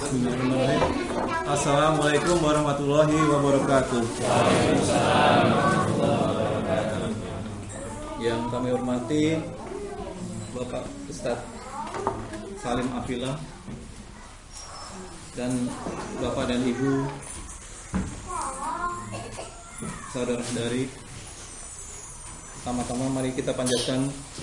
Bismillahirrahmanirrahim. Assalamualaikum warahmatullahi wabarakatuh. Yang kami hormati Bapak Ustadz Salim Afillah dan Bapak dan Ibu saudara-saudari, pertama-tama mari kita panjatkan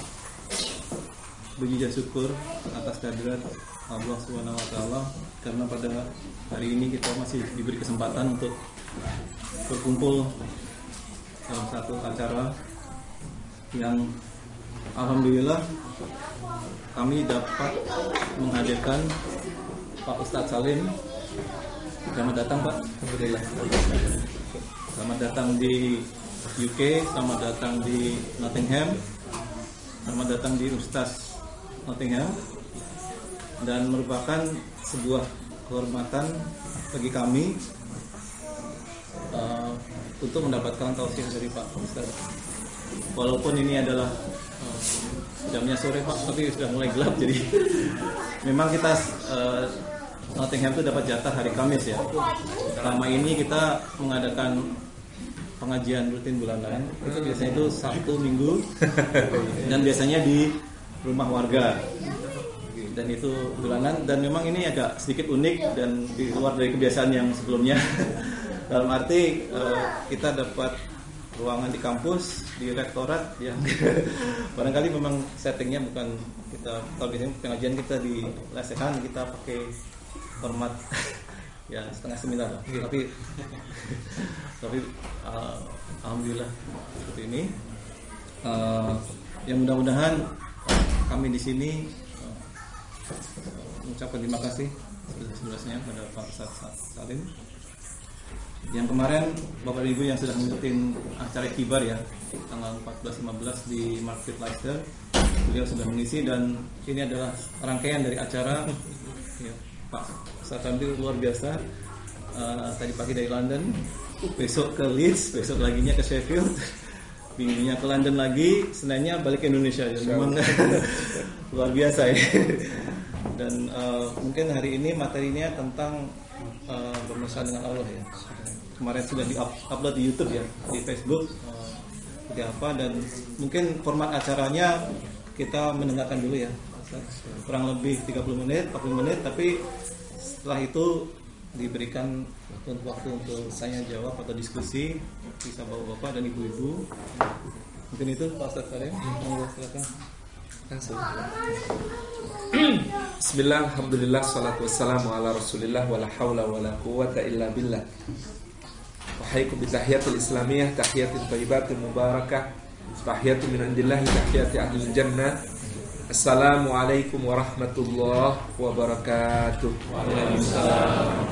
puji dan syukur atas kehadirat Allah Subhanahu wa taala karena pada hari ini kita masih diberi kesempatan untuk berkumpul dalam satu acara yang alhamdulillah kami dapat menghadirkan Pak Ustadz Salim. Selamat datang Pak. Alhamdulillah. Selamat datang di UK, selamat datang di Nottingham, selamat datang di Ustaz Nottingham, dan merupakan sebuah kehormatan bagi kami untuk mendapatkan tausiah dari Pak Ustaz. Walaupun ini adalah jamnya sore Pak, tapi sudah mulai gelap, jadi memang kita Nottingham itu dapat jatah hari Kamis ya. Selama ini kita mengadakan pengajian rutin bulanan, itu biasanya itu Sabtu Minggu dan biasanya di rumah warga. Dan itu bulanan, dan memang ini agak sedikit unik dan di luar dari kebiasaan yang sebelumnya. Dalam arti kita dapat ruangan di kampus, di rektorat yang barangkali memang settingnya bukan kita, kalau biasanya pengajian kita di lesehan, kita pakai format ya setengah seminar, tapi alhamdulillah seperti ini. Yang mudah-mudahan kami di sini mengucapkan terima kasih sebesar-besarnya pada Pak Ustadz Salim yang kemarin Bapak Ibu yang sudah mengikuti acara kibar ya tanggal 14-15 di Market Leicester, beliau sudah mengisi, dan ini adalah rangkaian dari acara ya, Pak Ustadz Salim luar biasa. Tadi pagi dari London, besok ke Leeds, besok laginya ke Sheffield, minggunya ke London lagi, Seninnya balik ke Indonesia. Jadi memang luar biasa ya. Dan mungkin hari ini materinya tentang bermesra dengan Allah ya. Kemarin sudah di-upload di YouTube ya, di Facebook seperti apa, dan mungkin format acaranya kita mendengarkan dulu ya, kurang lebih 30 menit, 40 menit, tapi setelah itu diberikan waktu untuk saya jawab atau diskusi, bisa bapak-bapak dan ibu-ibu. Mungkin itu Pak Ustadz Salim, silakan. Langsung. Bismillah, alhamdulillah, salatu wassalamu ala rasulillah, wala hawla wala quwwata illa billah. Wahaikum bitahiyatul islamiyah, tahiyatul thayyibatul mubarakah, tahiyatul min indillahi, tahiyati ahlil jannah. Assalamualaikum warahmatullahi wabarakatuh. Waalaikumsalam.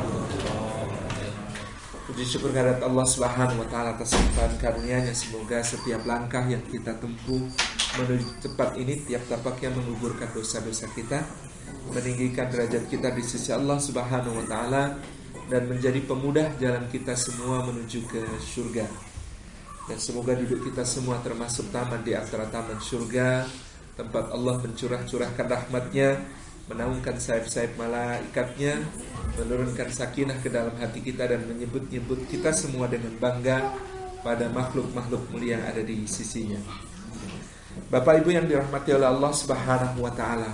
Puji syukur kehadirat Allah Subhanahu wa taala atas limpahan karunia-Nya. Semoga setiap langkah yang kita tempuh menuju tempat ini, tiap tapaknya menguburkan dosa-dosa kita, meninggikan derajat kita di sisi Allah Subhanahu wa taala, dan menjadi pemudah jalan kita semua menuju ke surga. Dan semoga duduk kita semua termasuk taman di antara taman surga, tempat Allah mencurah-curahkan rahmat-Nya, menaungkan sayap-sayap malaikatnya, menurunkan sakinah ke dalam hati kita, dan menyebut-nyebut kita semua dengan bangga pada makhluk-makhluk mulia yang ada di sisinya. Bapak Ibu yang dirahmati oleh Allah Subhanahu wa taala,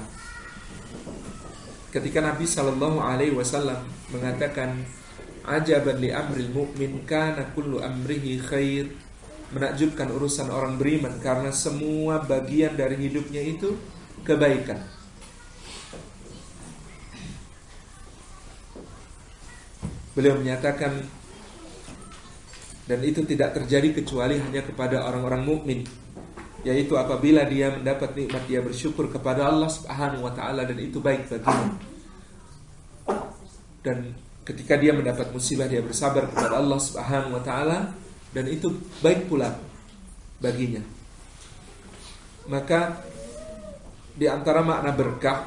ketika Nabi sallallahu alaihi wasallam mengatakan ajaban li amril mu'min kana kullu amrihi khair, menakjubkan urusan orang beriman karena semua bagian dari hidupnya itu kebaikan. Beliau menyatakan, dan itu tidak terjadi kecuali hanya kepada orang-orang mukmin, yaitu apabila dia mendapat nikmat dia bersyukur kepada Allah Subhanahu wa taala, dan itu baik baginya. Dan ketika dia mendapat musibah dia bersabar kepada Allah Subhanahu wa taala, dan itu baik pula baginya. Maka di antara makna berkah,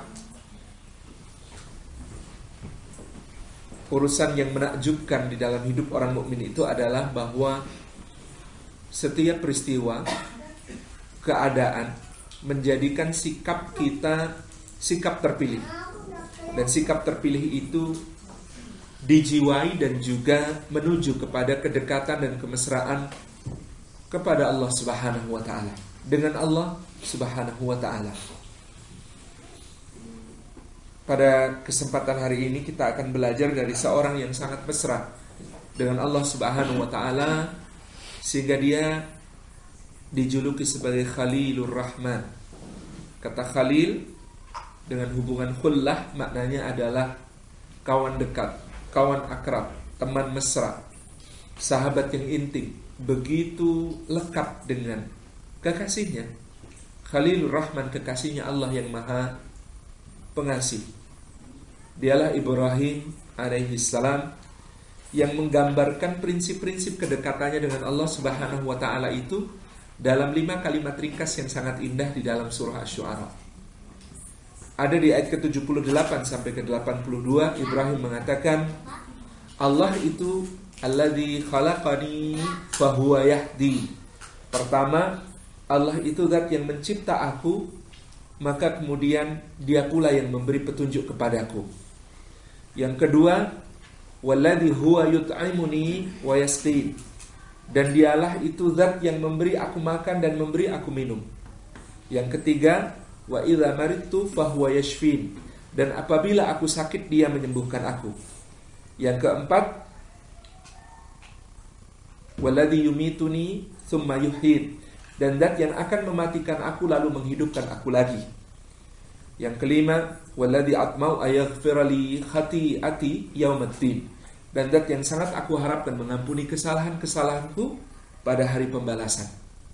urusan yang menakjubkan di dalam hidup orang mukmin itu adalah bahwa setiap peristiwa, keadaan menjadikan sikap kita sikap terpilih. Dan sikap terpilih itu dijiwai dan juga menuju kepada kedekatan dan kemesraan kepada Allah Subhanahu wa taala, dengan Allah Subhanahu wa taala. Pada kesempatan hari ini kita akan belajar dari seorang yang sangat mesra dengan Allah Subhanahu wa taala sehingga dia dijuluki sebagai Khalilur Rahman. Kata Khalil dengan hubungan khullah maknanya adalah kawan dekat, kawan akrab, teman mesra, sahabat yang intim, begitu lekat dengan kekasihnya. Khalilur Rahman, kekasihnya Allah yang Maha Pengasih. Dialah Ibrahim alaihi salam yang menggambarkan prinsip-prinsip kedekatannya dengan Allah Subhanahu wa taala itu dalam 5 kalimat ringkas yang sangat indah di dalam surah Asy-Syu'ara. Ada di ayat ke-78 sampai ke-82 Ibrahim mengatakan, Allah itu alladzi khalaqani fahuwa yahdi. Pertama, Allah itu zat yang mencipta aku, maka kemudian dia pula yang memberi petunjuk kepadaku. Yang kedua, walladzi huwa yut'imuni wa yasqin. Dan dialah itu zat yang memberi aku makan dan memberi aku minum. Yang ketiga, wa idza maridtu fahuwa yashfin. Dan apabila aku sakit dia menyembuhkan aku. Yang keempat, walladzi yumituni tsumma yuhyin. Dan zat yang akan mematikan aku lalu menghidupkan aku lagi. Yang kelima, walladzi atma'u ayaghfira li khati'ati yaumaddin. Dan zat yang sangat aku harapkan mengampuni kesalahan-kesalahanku pada hari pembalasan.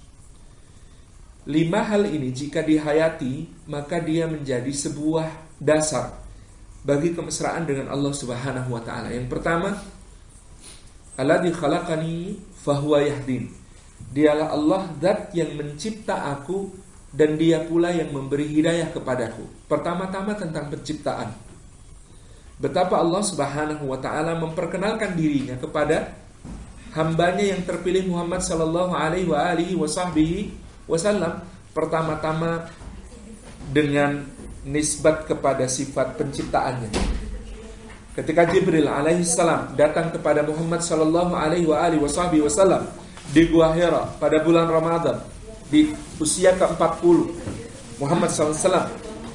5 hal ini jika dihayati, maka dia menjadi sebuah dasar bagi kemesraan dengan Allah Subhanahu wa taala. Yang pertama, alladzi khalaqani fahuwa yahdin. Dialah Allah zat yang mencipta aku dan dia pula yang memberi hidayah kepadaku. Pertama-tama tentang penciptaan. Betapa Allah Subhanahu wa taala memperkenalkan dirinya kepada hambanya yang terpilih Muhammad sallallahu alaihi wasallam pertama-tama dengan nisbat kepada sifat penciptaannya. Ketika Jibril alaihissalam datang kepada Muhammad sallallahu alaihi wasallam di Gua Hira pada bulan Ramadan di usia ke-40 Muhammad SAW,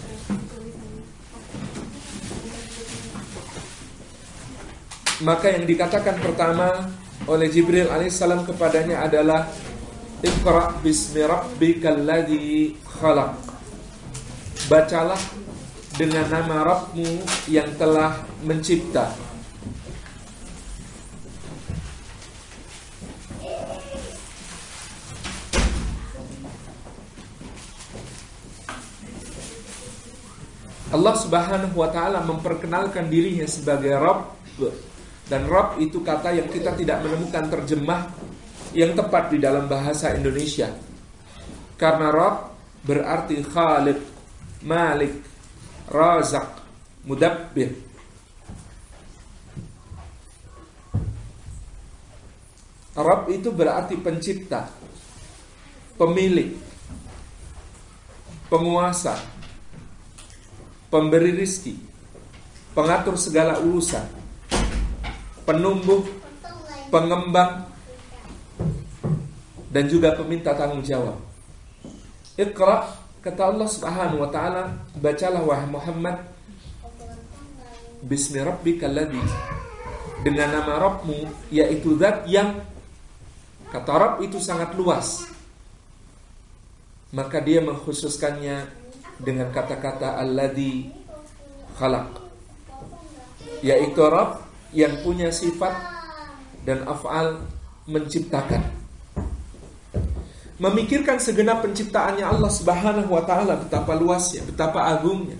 maka yang dikatakan pertama oleh Jibril alaihissalam kepadanya adalah Iqra bismi rabbikal ladzi khalaq. Bacalah dengan nama Rabbmu yang telah mencipta. Allah Subhanahu wa taala memperkenalkan dirinya sebagai Rabb. Dan Rabb itu kata yang kita tidak menemukan terjemah yang tepat di dalam bahasa Indonesia. Karena Rabb berarti Khaliq, Malik, Razak, Mudabbir. Rabb itu berarti pencipta, pemilik, penguasa, pemberi rizki, pengatur segala urusan, penumbuh, pengembang, dan juga peminta tanggung jawab. Iqra, kata Allah Subhanahu wa taala, bacalah wahai Muhammad bismi rabbikal ladzi, dengan nama Rabbmu, yaitu zat yang, kata Rabb itu sangat luas, maka dia mengkhususkannya dengan kata-kata alladzi khalaq, yaitu Rabb yang punya sifat dan af'al menciptakan. Memikirkan segenap penciptaannya Allah Subhanahu wa taala, betapa luasnya, betapa agungnya,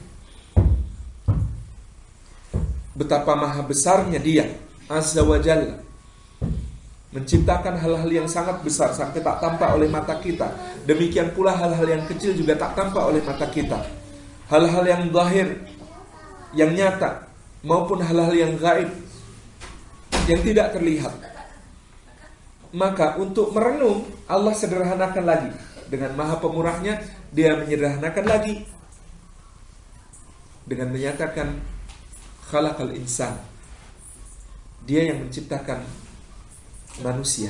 betapa maha besarnya Dia Azza wa Jalla, menciptakan hal-hal yang sangat besar sampai tak tampak oleh mata kita. Demikian pula hal-hal yang kecil juga tak tampak oleh mata kita. Hal-hal yang zahir, yang nyata, maupun hal-hal yang gaib, yang tidak terlihat. Maka untuk merenung, Allah sederhanakan lagi. Dengan maha pemurahnya, Dia menyederhanakan lagi dengan menyatakan khalaqal insan. Dia yang menciptakan manusia.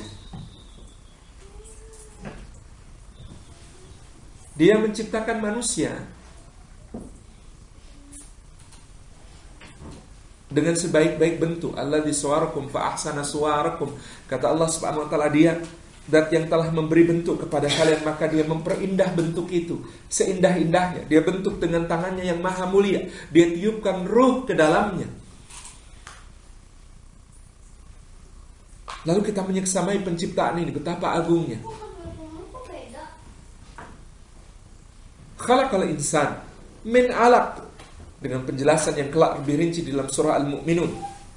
Dia menciptakan manusia dengan sebaik-baik bentuk. Alladzi sawarakum fa ahsana suwarakum. Kata Allah Subhanahu wa taala, Dia zat yang telah memberi bentuk kepada kalian, maka Dia memperindah bentuk itu seindah-indahnya. Dia bentuk dengan tangannya yang maha mulia. Dia tiupkan ruh ke dalamnya. Lalu kita menyeksamai penciptaan ini, betapa agungnya. Khalaqal insan min 'alaq, dengan penjelasan yang kelak lebih rinci di dalam surah Al-Mu'minun,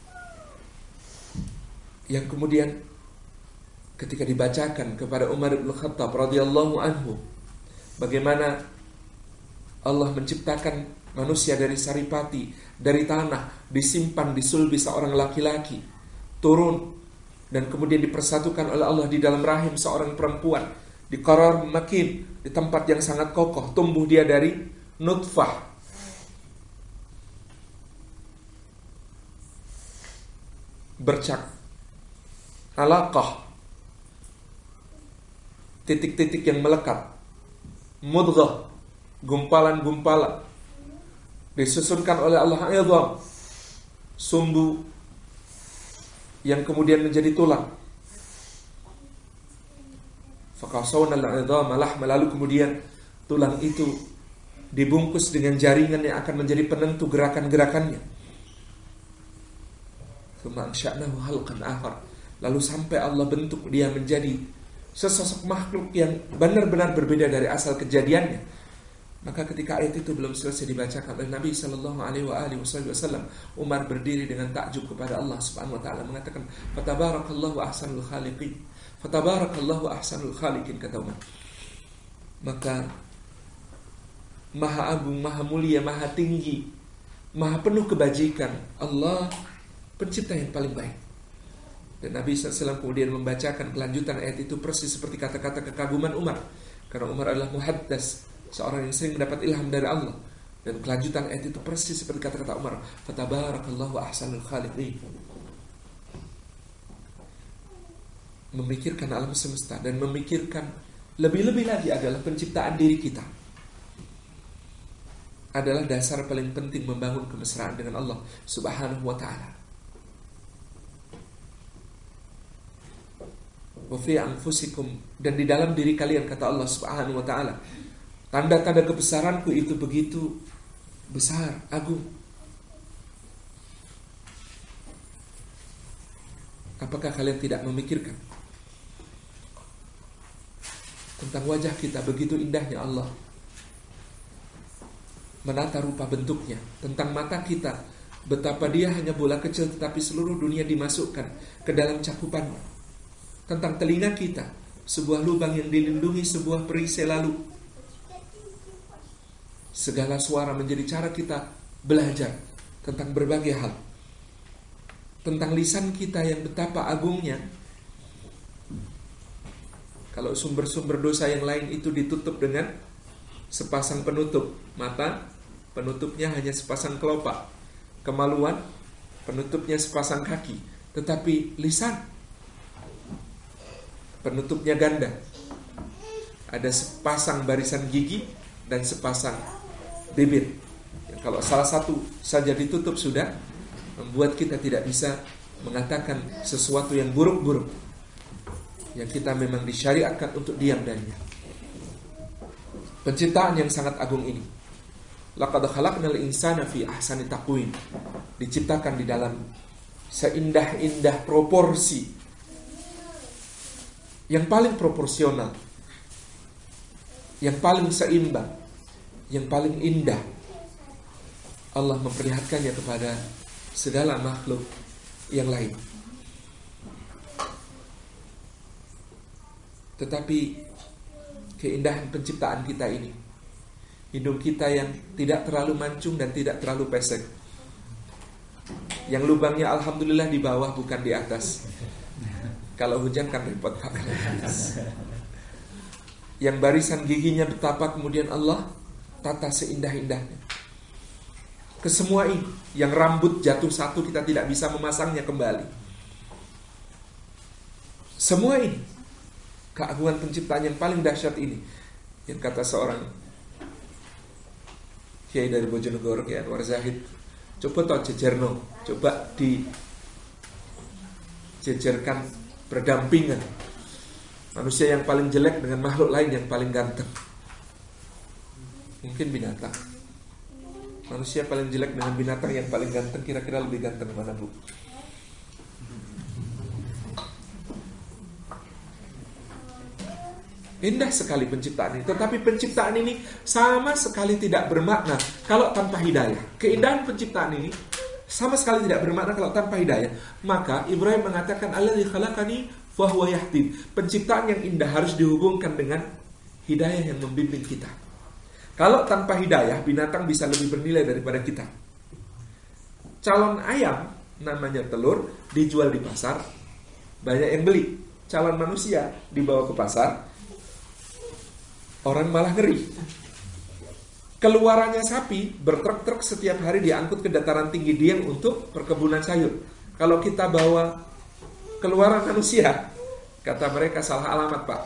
yang kemudian ketika dibacakan kepada Umar bin Khattab radhiyallahu anhu, bagaimana Allah menciptakan manusia dari saripati, dari tanah, disimpan di sulbi seorang laki-laki, turun dan kemudian dipersatukan oleh Allah di dalam rahim seorang perempuan, di qarar makin, di tempat yang sangat kokoh. Tumbuh dia dari nutfah, bercak, alaqah, titik-titik yang melekat, mudghah, gumpalan-gumpalan, disusunkan oleh Allah idham, sumbu yang kemudian menjadi tulang. Faqasawna al-'idhama lahma, lalu kemudian tulang itu dibungkus dengan jaringan yang akan menjadi penentu gerakan-gerakannya. Tsumma ansha'nahu khalqan akhar, lalu sampai Allah bentuk dia menjadi sesosok makhluk yang benar-benar berbeda dari asal kejadiannya. Maka ketika ayat itu belum selesai dibacakan oleh Nabi sallallahu alaihi wasallam, Umar berdiri dengan takjub kepada Allah Subhanahu wa taala, mengatakan, "Fatabarakallahu ahsanul khaliqin." Fatabarakallahu ahsanul khaliqin, kata Umar. Maka maha agung, maha mulia, maha tinggi, maha penuh kebajikan Allah, pencipta yang paling baik. Dan Nabi SAW kemudian membacakan kelanjutan ayat itu persis seperti kata-kata kekaguman Umar, karena Umar adalah muhaddas, seorang yang sering mendapat ilham dari Allah. Dan kelanjutan ayat itu persis seperti kata-kata Umar, fatabarakallahu ahsanul khaliqin. Memikirkan alam semesta dan memikirkan lebih-lebih lagi adalah penciptaan diri kita adalah dasar paling penting membangun kemesraan dengan Allah Subhanahu wa ta'ala. Wa fi anfusikum, dan di dalam diri kalian, kata Allah Subhanahu wa ta'ala, tanda-tanda kebesaranku itu begitu besar, agung. Apakah kalian tidak memikirkan tentang wajah kita, begitu indahnya Allah menata rupa bentuknya, tentang mata kita, betapa dia hanya bola kecil tetapi seluruh dunia dimasukkan ke dalam cakupannya, tentang telinga kita, sebuah lubang yang dilindungi sebuah perisai lalu. Segala suara menjadi cara kita belajar tentang berbagai hal, tentang lisan kita yang betapa agungnya. Kalau sumber-sumber dosa yang lain itu ditutup dengan sepasang penutup, mata penutupnya hanya sepasang kelopak, kemaluan penutupnya sepasang kaki, tetapi lisan penutupnya ganda, ada sepasang barisan gigi dan sepasang bibir. Kalau salah satu saja ditutup sudah membuat kita tidak bisa mengatakan sesuatu yang buruk-buruk, yang kita memang disyariatkan untuk diam darinya. Penciptaan yang sangat agung ini, laqad khalaqnal insana fi ahsani taqwim, diciptakan di dalam seindah-indah proporsi, yang paling proporsional, yang paling seimbang, yang paling indah. Allah memperlihatkannya kepada segala makhluk yang lain. Tetapi keindahan penciptaan kita ini, hidung kita yang tidak terlalu mancung dan tidak terlalu pesek, yang lubangnya alhamdulillah di bawah bukan di atas. Kalau hujan kan repot pakai di atas. Yang barisan giginya betapa kemudian Allah tata seindah-indahnya. Kesemua ini, yang rambut jatuh satu kita tidak bisa memasangnya kembali. Semua ini, keagungan penciptaan yang paling dahsyat ini, yang kata seorang kiai dari Bojonegoro, Kiai Anwar Zahid, coba toh jejerno, coba dijejerkan berdampingan manusia yang paling jelek dengan makhluk lain yang paling ganteng. Mungkin binatang. Manusia paling jelek dengan binatang yang paling ganteng, kira-kira lebih ganteng mana, Bu? Indah sekali penciptaan ini, tetapi penciptaan ini sama sekali tidak bermakna kalau tanpa hidayah. Keindahan penciptaan ini sama sekali tidak bermakna kalau tanpa hidayah. Maka Ibrahim mengatakan alladzi khalaqani fa huwa yahdin. Penciptaan yang indah harus dihubungkan dengan hidayah yang membimbing kita. Kalau tanpa hidayah, binatang bisa lebih bernilai daripada kita. Calon ayam, namanya telur, dijual di pasar, banyak yang beli. Calon manusia dibawa ke pasar, orang malah ngeri. Keluarannya sapi bertruk-truk setiap hari diangkut ke dataran tinggi Dieng untuk perkebunan sayur. Kalau kita bawa keluaran manusia, kata mereka salah alamat, Pak.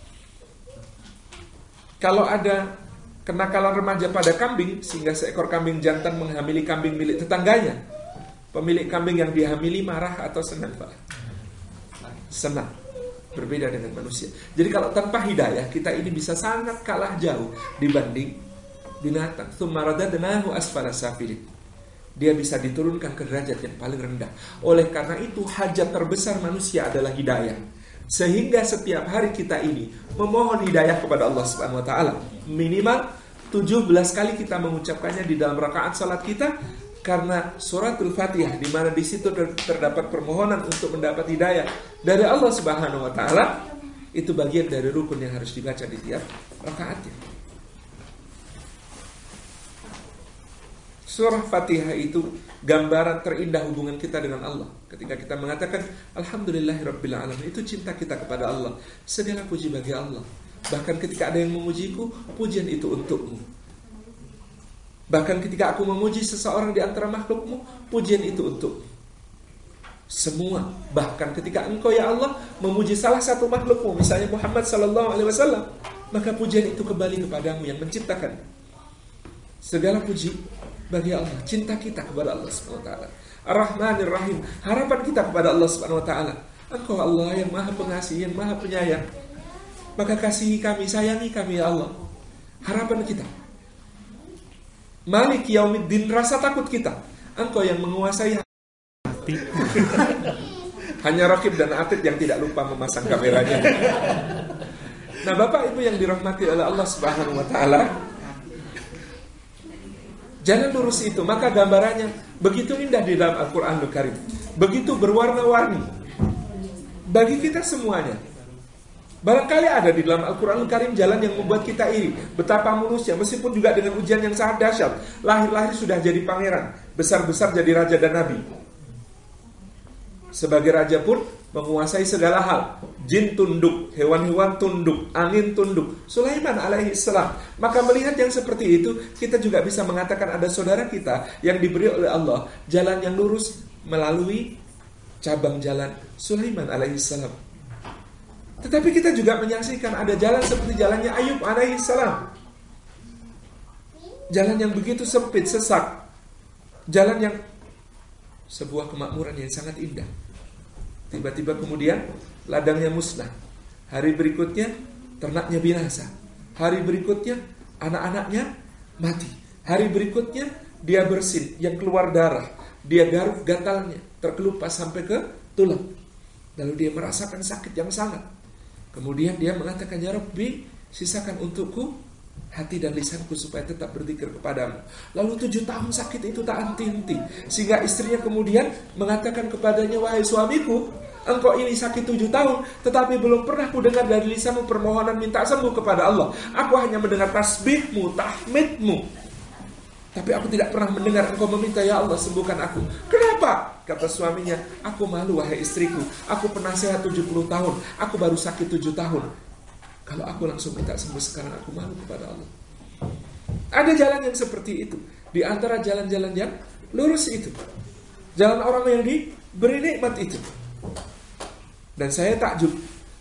Kalau ada kenakalan remaja pada kambing, sehingga seekor kambing jantan menghamili kambing milik tetangganya, pemilik kambing yang dihamili marah atau senang, Pak? Senang. Berbeda dengan manusia. Jadi kalau tanpa hidayah, kita ini bisa sangat kalah jauh dibanding binatang. Tsumma radadnahu asfala safilin. Dia bisa diturunkan ke derajat yang paling rendah. Oleh karena itu, hajat terbesar manusia adalah hidayah. Sehingga setiap hari kita ini memohon hidayah kepada Allah Subhanahu wa taala. Minimal 17 kali kita mengucapkannya di dalam rakaat salat kita, karena suratul Fatihah, di mana di situ terdapat permohonan untuk mendapat hidayah dari Allah Subhanahu wa taala, itu bagian dari rukun yang harus dibaca di tiap rakaatnya. Surah Fatihah itu gambaran terindah hubungan kita dengan Allah. Ketika kita mengatakan alhamdulillahirabbil alamin, itu cinta kita kepada Allah. Segala puji bagi Allah. Bahkan ketika ada yang memujiku, pujian itu untukmu. Bahkan ketika aku memuji seseorang di antara makhlukmu, pujian itu untukmu. Semua. Bahkan ketika engkau ya Allah memuji salah satu makhlukmu, misalnya Muhammad sallallahu alaihi wasallam, maka pujian itu kembali kepadamu yang menciptakan. Segala puji bagi Allah, cinta kita kepada Allah Subhanahu wa taala. Ar-Rahmanir Rahim, harapan kita kepada Allah Subhanahu wa taala. Engkau Allah yang Maha Pengasih, yang Maha Penyayang. Maka kasihi kami, sayangi kami ya Allah. Harapan kita. Malik Yaumiddin, rasa takut kita. Engkau yang menguasai hati. Hanya Raqib dan Atid yang tidak lupa memasang kameranya. Nah, Bapak Ibu yang dirahmati oleh Allah Subhanahu wa taala, jalan lurus itu, maka gambarannya begitu indah di dalam Al-Quranul Karim, begitu berwarna-warni bagi kita semuanya. Barangkali ada di dalam Al-Quranul Karim jalan yang membuat kita iri. Betapa manusia, meskipun juga dengan ujian yang sangat dahsyat, lahir-lahir sudah jadi pangeran, besar-besar jadi raja dan nabi. Sebagai raja pun menguasai segala hal. Jin tunduk, hewan-hewan tunduk, angin tunduk. Sulaiman alaihi salam. Maka melihat yang seperti itu, kita juga bisa mengatakan ada saudara kita yang diberi oleh Allah jalan yang lurus melalui cabang jalan Sulaiman alaihi salam. Tetapi kita juga menyaksikan ada jalan seperti jalannya Ayub alaihi salam. Jalan yang begitu sempit, sesak. Jalan yang sebuah kemakmuran yang sangat indah. Tiba-tiba kemudian ladangnya musnah. Hari berikutnya ternaknya binasa. Hari berikutnya anak-anaknya mati. Hari berikutnya dia bersin, yang keluar darah. Dia garuk gatalnya, terkelupas sampai ke tulang. Lalu dia merasakan sakit yang sangat. Kemudian dia mengatakan, ya Rabbi, sisakan untukku hati dan lisanku supaya tetap berzikir kepadamu. Lalu 7 tahun sakit itu tak henti-henti, sehingga istrinya kemudian mengatakan kepadanya, wahai suamiku, engkau ini sakit 7 tahun, tetapi belum pernah ku dengar dari lisanmu permohonan minta sembuh kepada Allah. Aku hanya mendengar tasbihmu, tahmidmu, tapi aku tidak pernah mendengar engkau meminta, ya Allah sembuhkan aku. Kenapa? Kata suaminya, aku malu wahai istriku. Aku pernah sehat 70 tahun, aku baru sakit 7 tahun. Kalau aku langsung minta sembuh sekarang, aku malu kepada Allah. Ada jalan yang seperti itu. Di antara jalan-jalan yang lurus itu, jalan orang yang diberi nikmat itu. Dan saya takjub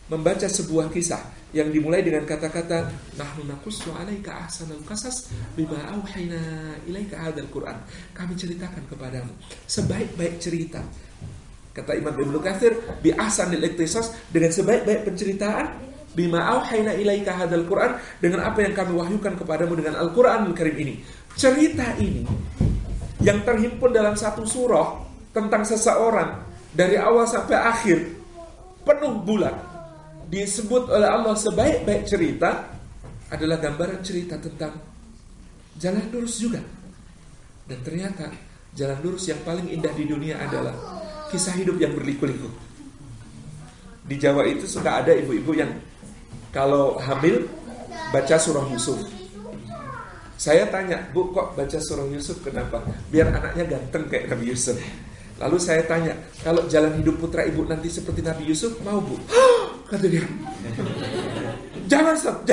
membaca sebuah kisah yang dimulai dengan kata-kata nahnu naqussu 'alaika ahsanal qasas bima auhayna ilaika hadzal Qur'an. Kami ceritakan kepadamu sebaik-baik cerita. Kata Imam Ibnu Katsir, bi ahsanil iqtisas, dengan sebaik-baik penceritaan, bima auhayna ilaika hadzal Qur'an, dengan apa yang kami wahyukan kepadamu dengan Al-Qur'anul Karim ini. Cerita ini yang terhimpun dalam satu surah tentang seseorang dari awal sampai akhir penuh bulat, disebut oleh Allah sebaik-baik cerita, adalah gambaran cerita tentang jalan lurus juga. Dan ternyata jalan lurus yang paling indah di dunia adalah kisah hidup yang berliku-liku. Di Jawa itu suka ada ibu-ibu yang kalau hamil baca surah Yusuf. Saya tanya, Bu, kok baca surah Yusuf kenapa? Biar anaknya ganteng kayak Nabi Yusuf. Lalu saya tanya, kalau jalan hidup putra ibu nanti seperti Nabi Yusuf, mau Bu? Kata dia, jangan Ustaz.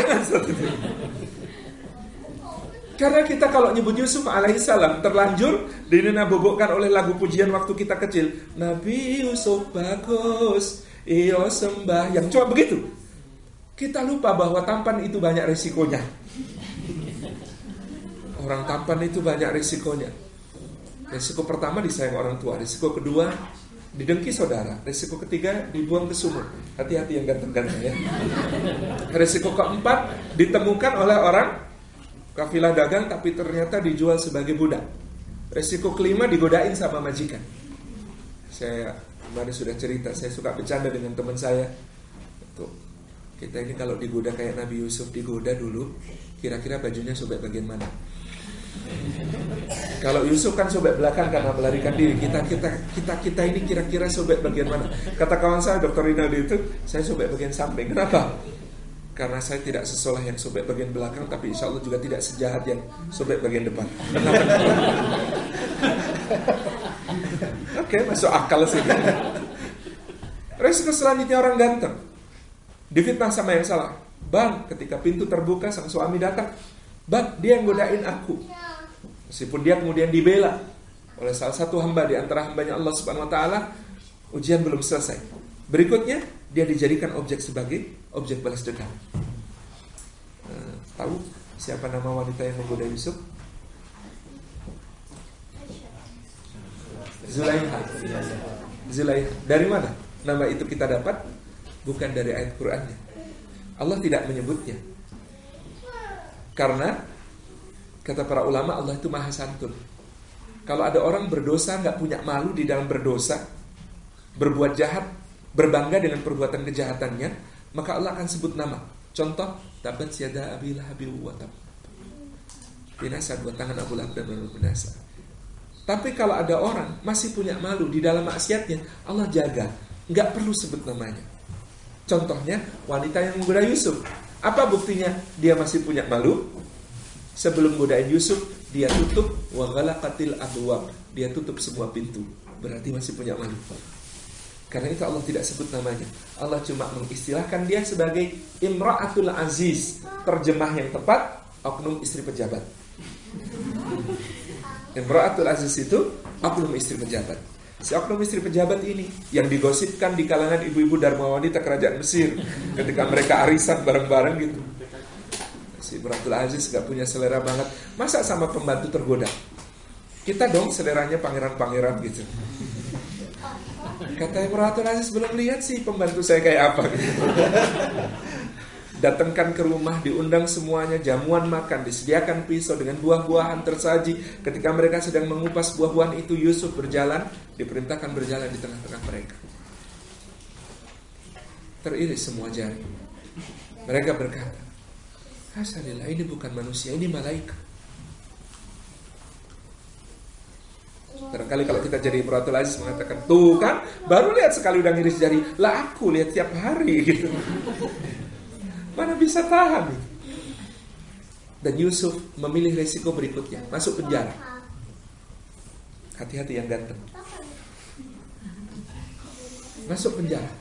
Karena kita kalau nyebut Yusuf alaihissalam terlanjur dinabobokkan oleh lagu pujian waktu kita kecil. Nabi Yusuf bagus, iyo sembah, yang coba begitu. Kita lupa bahwa tampan itu banyak resikonya. Orang tampan itu banyak resikonya. Resiko pertama disayang orang tua, resiko kedua didengki saudara, resiko ketiga dibuang ke sumur. Hati-hati yang ganteng-ganteng ya. Resiko keempat ditemukan oleh orang kafilah dagang tapi ternyata dijual sebagai budak. Resiko kelima digodain sama majikan. Saya kemarin sudah cerita, saya suka bercanda dengan teman saya. Tuh, kita ini kalau digoda kayak Nabi Yusuf digoda dulu, kira-kira bajunya sobek bagian mana? Kalau Yusuf kan sobek belakang karena melarikan diri. Kita ini kira-kira sobek bagian mana? Kata kawan saya Dr. Rinaldi itu, saya sobek bagian samping. Kenapa? Karena saya tidak sesoleh yang sobek bagian belakang, tapi insya Allah juga tidak sejahat yang sobek bagian depan. Oke, masuk akal sih. Resiko selanjutnya orang ganteng difitnah sama yang salah. Bang, ketika pintu terbuka sang suami datang, bang, dia yang godain aku. Meskipun dia kemudian dibela oleh salah satu hamba di antara hambanya Allah Subhanahu wa taala, ujian belum selesai. Berikutnya dia dijadikan objek sebagai objek balas dendam. Tahu siapa nama wanita yang menggoda Yusuf? Zulaiha. Dari mana nama itu kita dapat? Bukan dari ayat Qur'annya. Allah tidak menyebutnya. Karena kata para ulama, Allah itu maha santun. Kalau ada orang berdosa gak punya malu di dalam berdosa, berbuat jahat, berbangga dengan perbuatan kejahatannya, maka Allah akan sebut nama. Contoh, tabat yada Abi Lahab wa tab. Binasa dua tangan Abu Lahab dan binasa. Tapi kalau ada orang masih punya malu di dalam maksiatnya, Allah jaga, gak perlu sebut namanya. Contohnya wanita yang menggoda Yusuf. Apa buktinya dia masih punya malu? Sebelum godain Yusuf, dia tutup wa ghalaqatil abwab. Dia tutup semua pintu. Berarti masih punya malu. Karena itu Allah tidak sebut namanya. Allah cuma mengistilahkan dia sebagai Imra'atul Aziz. Terjemah yang tepat, oknum istri pejabat. Imra'atul Aziz itu oknum istri pejabat. Si oknum istri pejabat ini yang digosipkan di kalangan ibu-ibu dharma wanita kerajaan Mesir ketika mereka arisan bareng-bareng gitu. Si Imra'atul Aziz gak punya selera banget. Masa sama pembantu tergoda? Kita dong seleranya pangeran-pangeran gitu. Kata Imra'atul Aziz, belum lihat sih pembantu saya kayak apa gitu. Datangkan ke rumah, diundang semuanya, jamuan makan, disediakan pisau dengan buah-buahan tersaji. Ketika mereka sedang mengupas buah-buahan itu, Yusuf berjalan, diperintahkan berjalan di tengah-tengah mereka. Teriris semua jari. Mereka berkata, hasalillah, ini bukan manusia, ini malaikat. Barangkali kalau kita jadi Imra'atul Aziz mengatakan, tuh kan, baru lihat sekali udah ngiris jari. Lah aku lihat tiap hari gitu. Mana bisa tahan? Dan Yusuf memilih resiko berikutnya, masuk penjara. Hati-hati yang ganteng. Masuk penjara.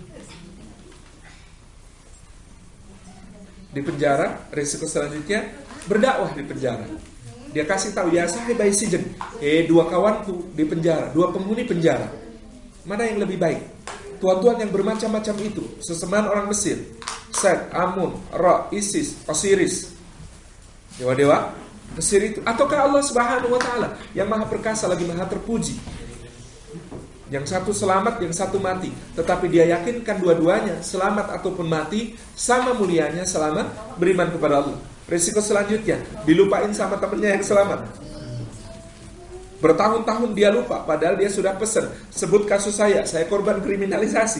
Di penjara, resiko selanjutnya berdakwah di penjara. Dia kasih tahu, ya sahibai sijen, dua kawanku di penjara, dua penghuni penjara. Mana yang lebih baik? tuan-tuan yang bermacam-macam itu, sesembahan orang Mesir, Set, Amun, Ra, Isis, Osiris, dewa-dewa Mesir itu, ataukah Allah Subhanahu wa Ta'ala yang maha perkasa lagi maha terpuji, yang satu selamat, yang satu mati, tetapi dia yakinkan dua-duanya selamat ataupun mati sama mulianya selama beriman kepada Allah. Risiko selanjutnya dilupain sama temennya yang selamat. Bertahun-tahun dia lupa, padahal dia sudah pesan, sebut kasus saya korban kriminalisasi,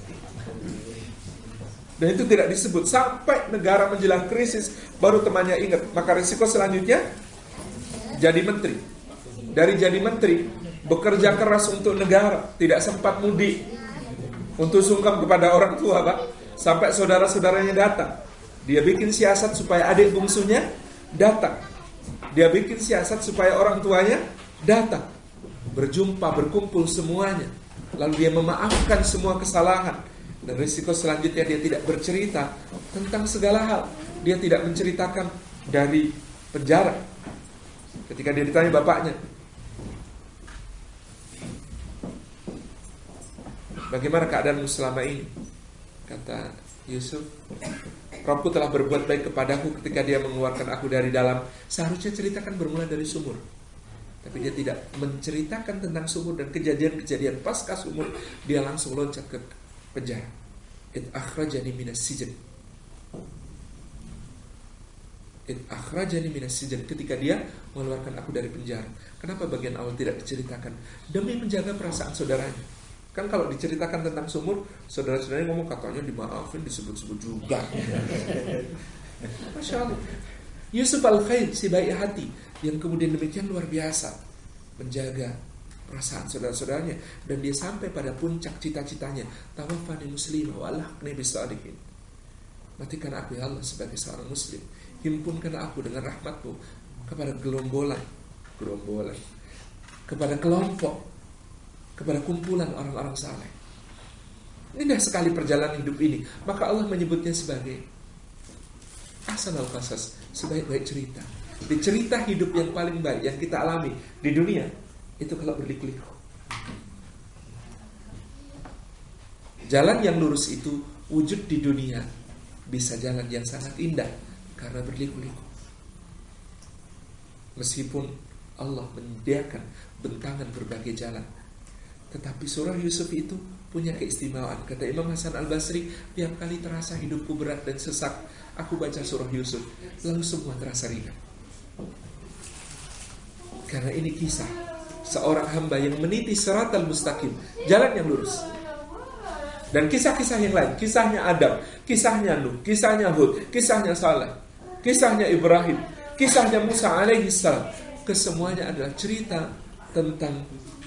dan itu tidak disebut sampai negara menjelang krisis baru temannya ingat. Maka risiko selanjutnya jadi menteri. Dari jadi menteri bekerja keras untuk negara, tidak sempat mudik untuk sungkem kepada orang tua, Pak. Sampai saudara-saudaranya datang, dia bikin siasat supaya adik bungsunya datang, dia bikin siasat supaya orang tuanya datang, berjumpa, berkumpul semuanya, lalu dia memaafkan semua kesalahan. Dan risiko selanjutnya dia tidak bercerita tentang segala hal. Dia tidak menceritakan dari penjara. Ketika dia ditanya bapaknya, bagaimana keadaanmu selama ini? Kata Yusuf, Robku telah berbuat baik kepadaku ketika dia mengeluarkan aku dari dalam. Seharusnya ceritakan bermula dari sumur, tapi dia tidak menceritakan tentang sumur dan kejadian-kejadian pasca sumur. Dia langsung loncat ke penjara. Id akhrajani minas sijn. Id akhrajani minas sijn, ketika dia mengeluarkan aku dari penjara. Kenapa bagian awal tidak diceritakan? Demi menjaga perasaan saudaranya. Kan kalau diceritakan tentang sumur, saudara-saudaranya ngomong katanya dimaafin, disebut-sebut juga. Masya Allah. Yusuf al-Khair, si baik hati, yang kemudian demikian luar biasa menjaga perasaan saudara-saudaranya, dan dia sampai pada puncak cita-citanya, tawaffani muslimah wa alhaqni bis-shalihin. Matikan aku ya Allah sebagai seorang muslim, himpunkan aku dengan rahmatmu kepada gerombolan, kepada kelompok, kepada kumpulan orang-orang saleh. Indah sekali perjalanan hidup ini. Maka Allah menyebutnya sebagai ahsanul qasas, sebaik-baik cerita. Di cerita hidup yang paling baik yang kita alami di dunia itu kalau berliku-liku. Jalan yang lurus itu wujud di dunia bisa jalan yang sangat indah karena berliku-liku. Meskipun Allah menyediakan bentangan berbagai jalan, tetapi surah Yusuf itu punya keistimewaan. Kata Imam Hasan al-Basri, tiap kali terasa hidupku berat dan sesak, aku baca surah Yusuf, lalu semua terasa ringan. Karena ini kisah seorang hamba yang meniti siratal mustaqim, jalan yang lurus. Dan kisah-kisah yang lain, kisahnya Adam, kisahnya Nuh, kisahnya Hud, kisahnya Saleh, kisahnya Ibrahim, kisahnya Musa alaihi salam, kesemuanya adalah cerita tentang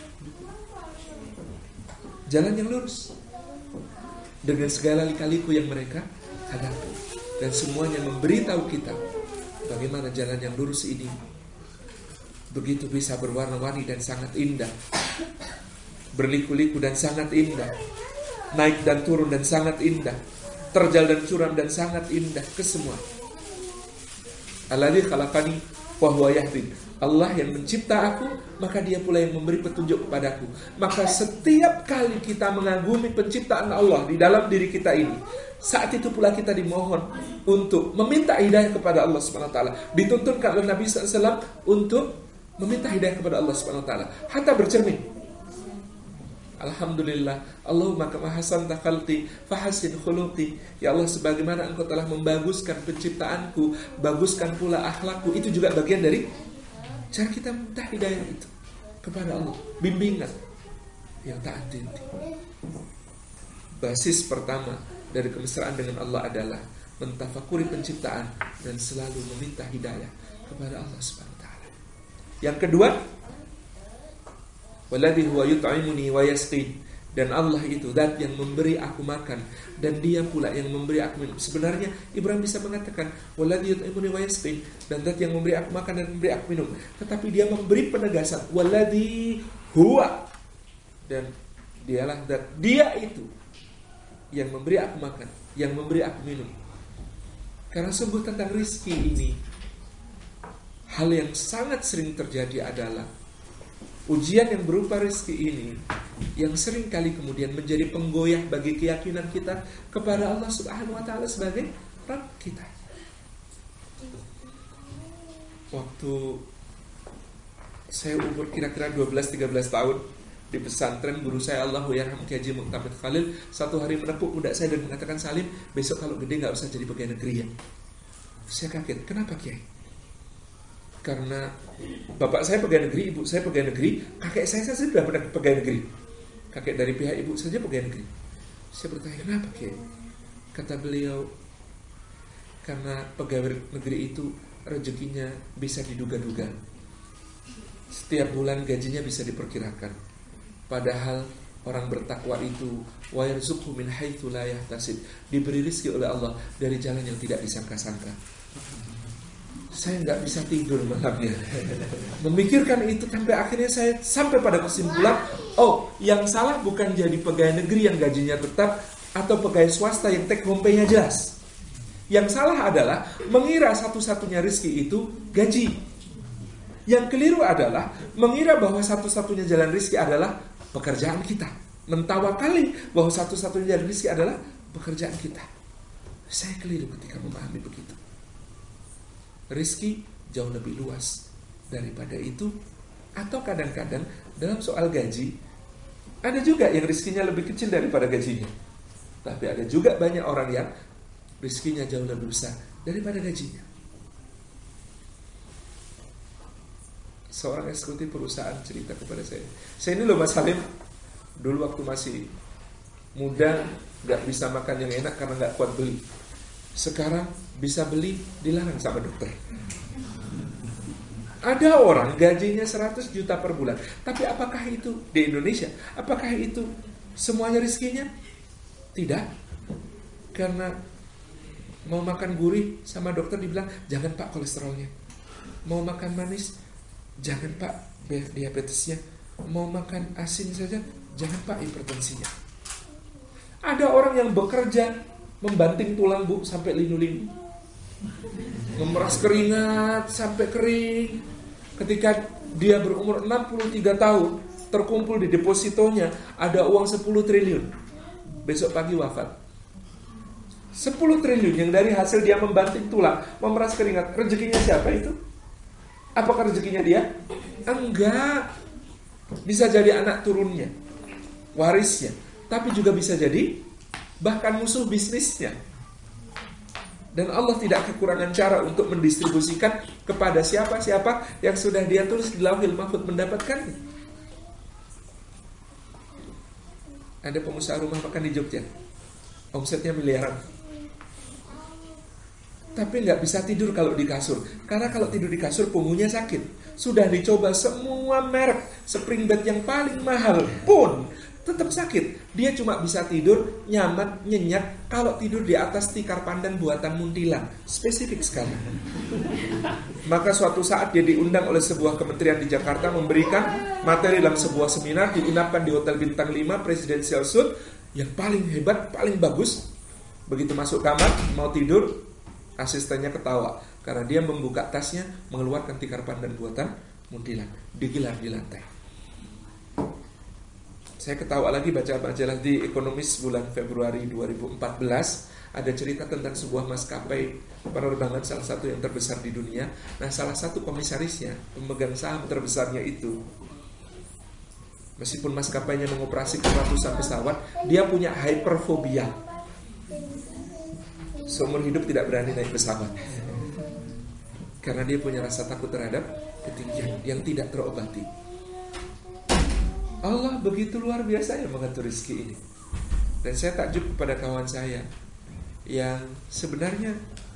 jalan yang lurus dengan segala lika-liku yang mereka hadapi. Dan semuanya memberitahu kita bagaimana jalan yang lurus ini begitu bisa berwarna-warni dan sangat indah, berliku-liku dan sangat indah, naik dan turun dan sangat indah, terjal dan curam dan sangat indah, kesemua. Alladzi khalaqani wa huwa yahdin. Allah yang mencipta aku, maka dia pula yang memberi petunjuk kepadaku. Maka setiap kali kita mengagumi penciptaan Allah di dalam diri kita ini, saat itu pula kita dimohon untuk meminta hidayah kepada Allah SWT. Dituntunkan oleh Nabi SAW untuk meminta hidayah kepada Allah SWT. Hatta bercermin, alhamdulillah, Allahumma kama hasanta khalqi fahasin khuluqi. Ya Allah, sebagaimana engkau telah membaguskan penciptaanku, baguskan pula akhlakku. Itu juga bagian dari cara kita minta hidayah itu kepada Allah, bimbingan yang taat inti. Basis pertama dari kemesraan dengan Allah adalah mentafakuri penciptaan dan selalu meminta hidayah kepada Allah SWT. Yang kedua, walladzi huwa yut'imuni wa yasqin, dan Allah itu zat yang memberi aku makan dan dia pula yang memberi aku minum. Sebenarnya Ibrahim bisa mengatakan walladzi yut'imuni wa yasqin, dan zat yang memberi aku makan dan memberi aku minum, tetapi dia memberi penegasan walladzi huwa, dan dialah zat, dia itu yang memberi aku makan, yang memberi aku minum. Karena sungguh tentang rizki ini, hal yang sangat sering terjadi adalah ujian yang berupa rizki ini yang sering kali kemudian menjadi penggoyah bagi keyakinan kita kepada Allah Subhanahu wa Ta'ala sebagai Rabb kita. Waktu saya umur kira-kira 12-13 tahun, di pesantren guru saya Allahu yarham Kiai Haji Muqtamid Khalil satu hari menepuk pundak saya dan mengatakan, Salim, besok kalau gede gak usah jadi pegawai negeri ya. Saya kaget, kenapa Kiai? Karena bapak saya pegawai negeri, ibu saya pegawai negeri, kakek saya sudah pernah pegawai negeri, kakek dari pihak ibu saja pegawai negeri. Saya bertanya, kenapa Kiai? Kata beliau, karena pegawai negeri itu rezekinya bisa diduga-duga, setiap bulan gajinya bisa diperkirakan. Padahal orang bertakwa itu wa yarzuqhu min haitsu la yahtasib, diberi rezeki oleh Allah dari jalan yang tidak disangka-sangka. Saya nggak bisa tidur malamnya memikirkan itu, sampai akhirnya saya sampai pada kesimpulan, oh, yang salah bukan jadi pegawai negeri yang gajinya tetap atau pegawai swasta yang take home pay-nya jelas. Yang salah adalah mengira satu-satunya rezeki itu gaji. Yang keliru adalah mengira bahwa satu-satunya jalan rezeki adalah pekerjaan kita, mentawakali bahwa satu-satunya jalan rezeki adalah pekerjaan kita. Saya keliru ketika memahami begitu. Rezeki jauh lebih luas daripada itu. Atau kadang-kadang dalam soal gaji, ada juga yang rezekinya lebih kecil daripada gajinya. Tapi ada juga banyak orang yang rezekinya jauh lebih besar daripada gajinya. Seorang eksekutif perusahaan cerita kepada saya ini loh Mas Salim, dulu waktu masih muda gak bisa makan yang enak karena gak kuat beli. Sekarang bisa beli, dilarang sama dokter. Ada orang gajinya 100 juta per bulan, tapi apakah itu di Indonesia? Apakah itu semuanya rezekinya? Tidak. Karena mau makan gurih sama dokter dibilang, jangan Pak kolesterolnya. Mau makan manis, jangan Pak diabetesnya. Mau makan asin saja, jangan Pak hipertensinya. Ada orang yang bekerja membanting tulang Bu sampai linu-linu, memeras keringat sampai kering. Ketika dia berumur 63 tahun, terkumpul di depositonya ada uang 10 triliun. Besok pagi wafat. 10 triliun yang dari hasil dia membanting tulang, memeras keringat. Rezekinya siapa itu? Apakah rezekinya dia? Enggak. Bisa jadi anak turunnya, warisnya, tapi juga bisa jadi bahkan musuh bisnisnya. Dan Allah tidak kekurangan cara untuk mendistribusikan kepada siapa-siapa yang sudah dia tulis di Lauhil Mahfuz mendapatkannya. Ada pengusaha rumah makan di Jogja, omsetnya miliaran, tapi gak bisa tidur kalau di kasur. Karena kalau tidur di kasur punggungnya sakit. Sudah dicoba semua merek spring bed yang paling mahal pun tetap sakit. Dia cuma bisa tidur nyaman, nyenyak kalau tidur di atas tikar pandan buatan Muntilan. Spesifik sekali. Maka suatu saat dia diundang oleh sebuah kementerian di Jakarta memberikan materi dalam sebuah seminar, diinapkan di Hotel Bintang 5 Presidential Suite yang paling hebat, paling bagus. Begitu masuk kamar mau tidur, asistennya ketawa karena dia membuka tasnya, mengeluarkan tikar pandan buatan Muntilan, digelar di lantai. Saya ketawa lagi baca majalah di Ekonomis bulan Februari 2014. Ada cerita tentang sebuah maskapai penerbangan salah satu yang terbesar di dunia. Nah, salah satu komisarisnya, pemegang saham terbesarnya itu, meskipun maskapainya mengoperasikan ratusan pesawat, dia punya hyperfobia. Seumur hidup tidak berani naik pesawat karena dia punya rasa takut terhadap ketinggian yang tidak terobati. Allah begitu luar biasa yang mengatur rezeki ini. Dan saya takjub kepada kawan saya yang sebenarnya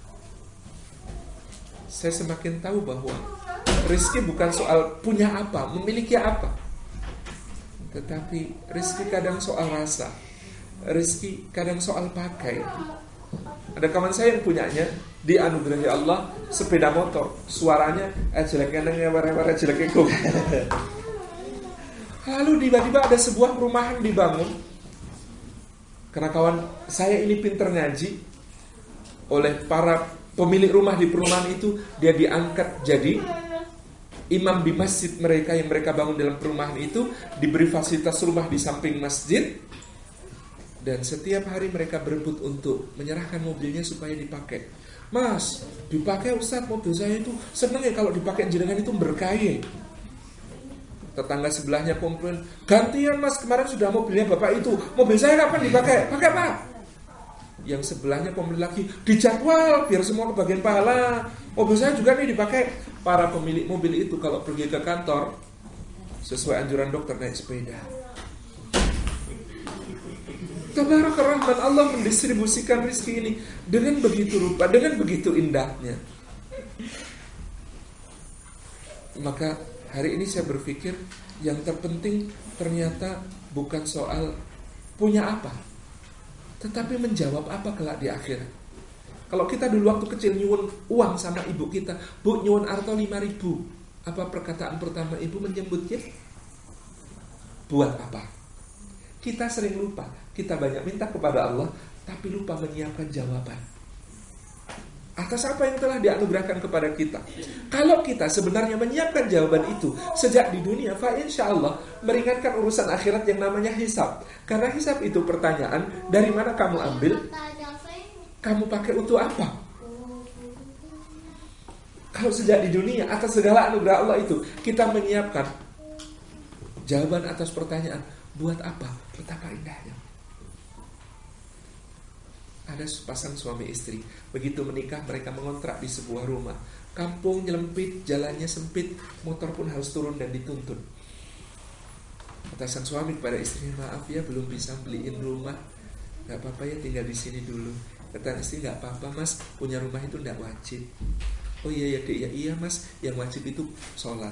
saya semakin tahu bahwa rezeki bukan soal punya apa, memiliki apa, tetapi rezeki kadang soal rasa, rezeki kadang soal pakai. Ada kawan saya yang punyanya dianugerahi Allah sepeda motor, suaranya jeleknya ngewer-wer jeleknya kok. Lalu tiba-tiba ada sebuah perumahan dibangun. Karena kawan saya ini pinter ngaji, oleh para pemilik rumah di perumahan itu dia diangkat jadi Imam di masjid mereka yang mereka bangun dalam perumahan itu diberi fasilitas rumah di samping masjid, dan setiap hari mereka berebut untuk menyerahkan mobilnya supaya dipakai. Mas, dipakai Ustaz, mobil saya itu seneng ya kalau dipakai jenengan, itu berkah. Tetangga sebelahnya komplain, gantian Mas, kemarin sudah mobilnya Bapak itu, mobil saya kapan dipakai? Pakai Pak. Yang sebelahnya komplain lagi, dijadwal biar semua kebagian pahala, mobil saya juga nih dipakai. Para pemilik mobil itu kalau pergi ke kantor sesuai anjuran dokter naik sepeda. Tabarakar Rahman, Allah mendistribusikan rezeki ini dengan begitu rupa, dengan begitu indahnya. Maka hari ini saya berpikir yang terpenting ternyata bukan soal punya apa, tetapi menjawab apa kelak di akhirat. Kalau kita dulu waktu kecil nyuwun uang sama ibu kita, Bu nyuwun arto 5.000, apa perkataan pertama ibu menyebutnya? Buat apa? Kita sering lupa. Kita banyak minta kepada Allah, tapi lupa menyiapkan jawaban atas apa yang telah dianugerahkan kepada kita. Kalau kita sebenarnya menyiapkan jawaban itu sejak di dunia, fa insya Allah meringankan urusan akhirat yang namanya hisab. Karena hisab itu pertanyaan, dari mana kamu ambil, kamu pakai untuk apa. Kalau sejak di dunia atas segala anugerah Allah itu kita menyiapkan jawaban atas pertanyaan, buat apa, betapa indahnya. Ada sepasang suami istri, begitu menikah mereka mengontrak di sebuah rumah. Kampung nyelempit, jalannya sempit, motor pun harus turun dan dituntun. Kata sang suami kepada istrinya, maaf ya belum bisa beliin rumah, gak apa-apa ya tinggal di sini dulu. Kata istri, gak apa-apa Mas, punya rumah itu gak wajib. Oh iya ya Dek, ya iya Mas, yang wajib itu sholat.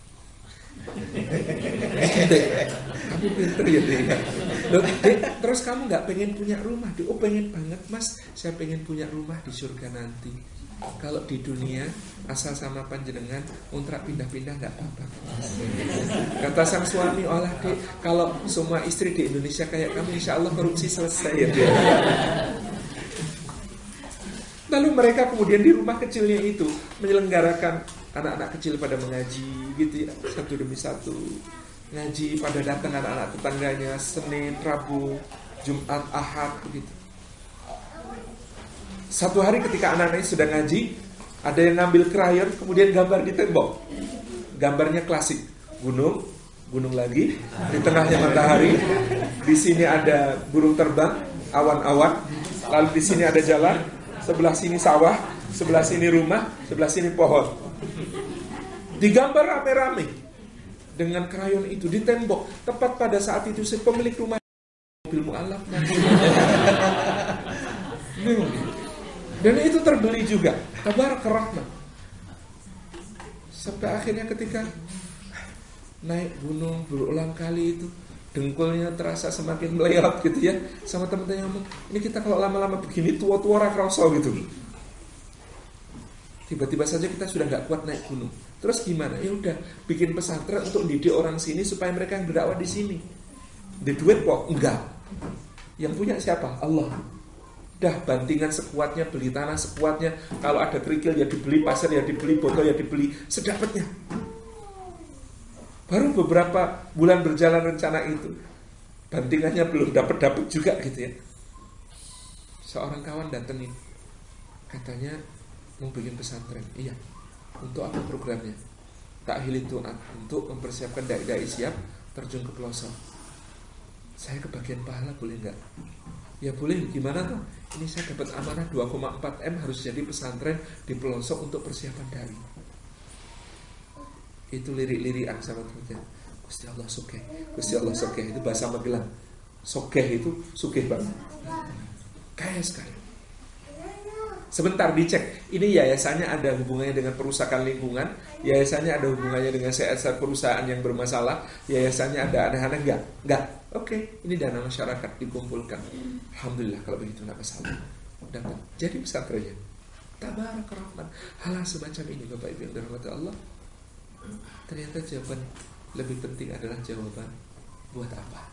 Kamu pinter ya Dek. Loh Dek, terus kamu gak pengen punya rumah? Dek, oh pengen banget Mas, saya pengen punya rumah di surga nanti. Kalau di dunia asal sama panjenengan kontrak pindah-pindah gak apa-apa. Kata sang suami, olah Dek, kalau semua istri di Indonesia kayak kamu, insya Allah korupsi selesai ya Dek. Lalu mereka kemudian di rumah kecilnya itu menyelenggarakan anak-anak kecil pada mengaji gitu ya, satu demi satu ngaji, pada datang anak-anak tetangganya Senin, Rabu, Jumat, Ahad begitu. Satu hari ketika anak-anaknya sudah ngaji, ada yang ngambil krayon kemudian gambar di tembok. Gambarnya klasik, gunung lagi, di tengahnya matahari, di sini ada burung terbang, awan-awan, lalu di sini ada jalan, sebelah sini sawah, sebelah sini rumah, sebelah sini pohon. Digambar rame-rame dengan krayon itu di tembok. Tepat pada saat itu si pemilik rumah mobil mu'alaf. Dan itu terbeli juga. Tabarakar Rahman. Sampai akhirnya ketika naik gunung berulang kali itu, dengkulnya terasa semakin meleot gitu ya. Sama teman-teman yang ngomong, ini kita kalau lama-lama begini tua-tua rakrasa gitu. Tiba-tiba saja kita sudah gak kuat naik gunung. Terus gimana? Ya udah, bikin pesantren untuk didik orang sini supaya mereka yang berdakwah di sini. Di duit kok? Enggak. Yang punya siapa? Allah. Dah bantingan sekuatnya, beli tanah sekuatnya. Kalau ada kerikil ya dibeli, pasir ya dibeli, botol ya dibeli, sedapatnya. Baru beberapa bulan berjalan rencana itu, bantingannya belum dapat juga gitu ya. Seorang kawan datengin, katanya mau bikin pesantren. Iya. Untuk apa programnya? Takhil itu untuk mempersiapkan dai-dai siap terjun ke pelosok. Saya kebagian pahala boleh enggak? Ya boleh, gimana tuh? Ini saya dapat amanah 2,4 M harus jadi pesantren di pelosok untuk persiapan dai. Itu lirik-lirikan sama teman-teman. Gusti Allah sugih, Gusti Allah sugih, itu bahasa Magelang. Sugih itu sugih banget, kaya sekali. Sebentar dicek, ini yayasannya ada hubungannya dengan perusahaan lingkungan, yayasannya ada hubungannya dengan CSR perusahaan yang bermasalah, yayasannya ada aneh-aneh enggak. Oke, ini dana masyarakat dikumpulkan. Alhamdulillah kalau begitu enggak masalah. Dapat jadi pesantrennya. Tabarakar Rahman. Hal semacam ini Bapak Ibu yang dirahmati Allah. Ternyata jawaban lebih penting adalah jawaban buat apa?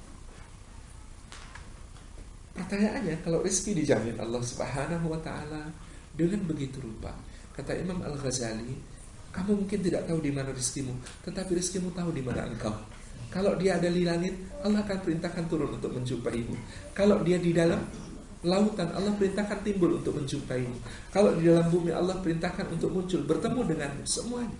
Pertanyaannya, kalau rezeki dijamin Allah Subhanahu wa ta'ala dengan begitu rupa. Kata Imam Al-Ghazali, Kamu mungkin tidak tahu di mana rezekimu, tetapi rezekimu tahu di mana engkau. Kalau dia ada di langit, Allah akan perintahkan turun untuk menjumpaimu. Kalau dia di dalam lautan, Allah perintahkan timbul untuk menjumpaimu. Kalau di dalam bumi, Allah perintahkan untuk muncul, bertemu denganmu, semuanya.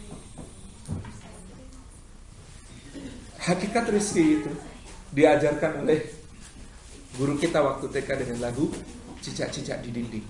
Hakikat rezeki itu diajarkan oleh guru kita waktu TK dengan lagu Cicak-cicak di dinding.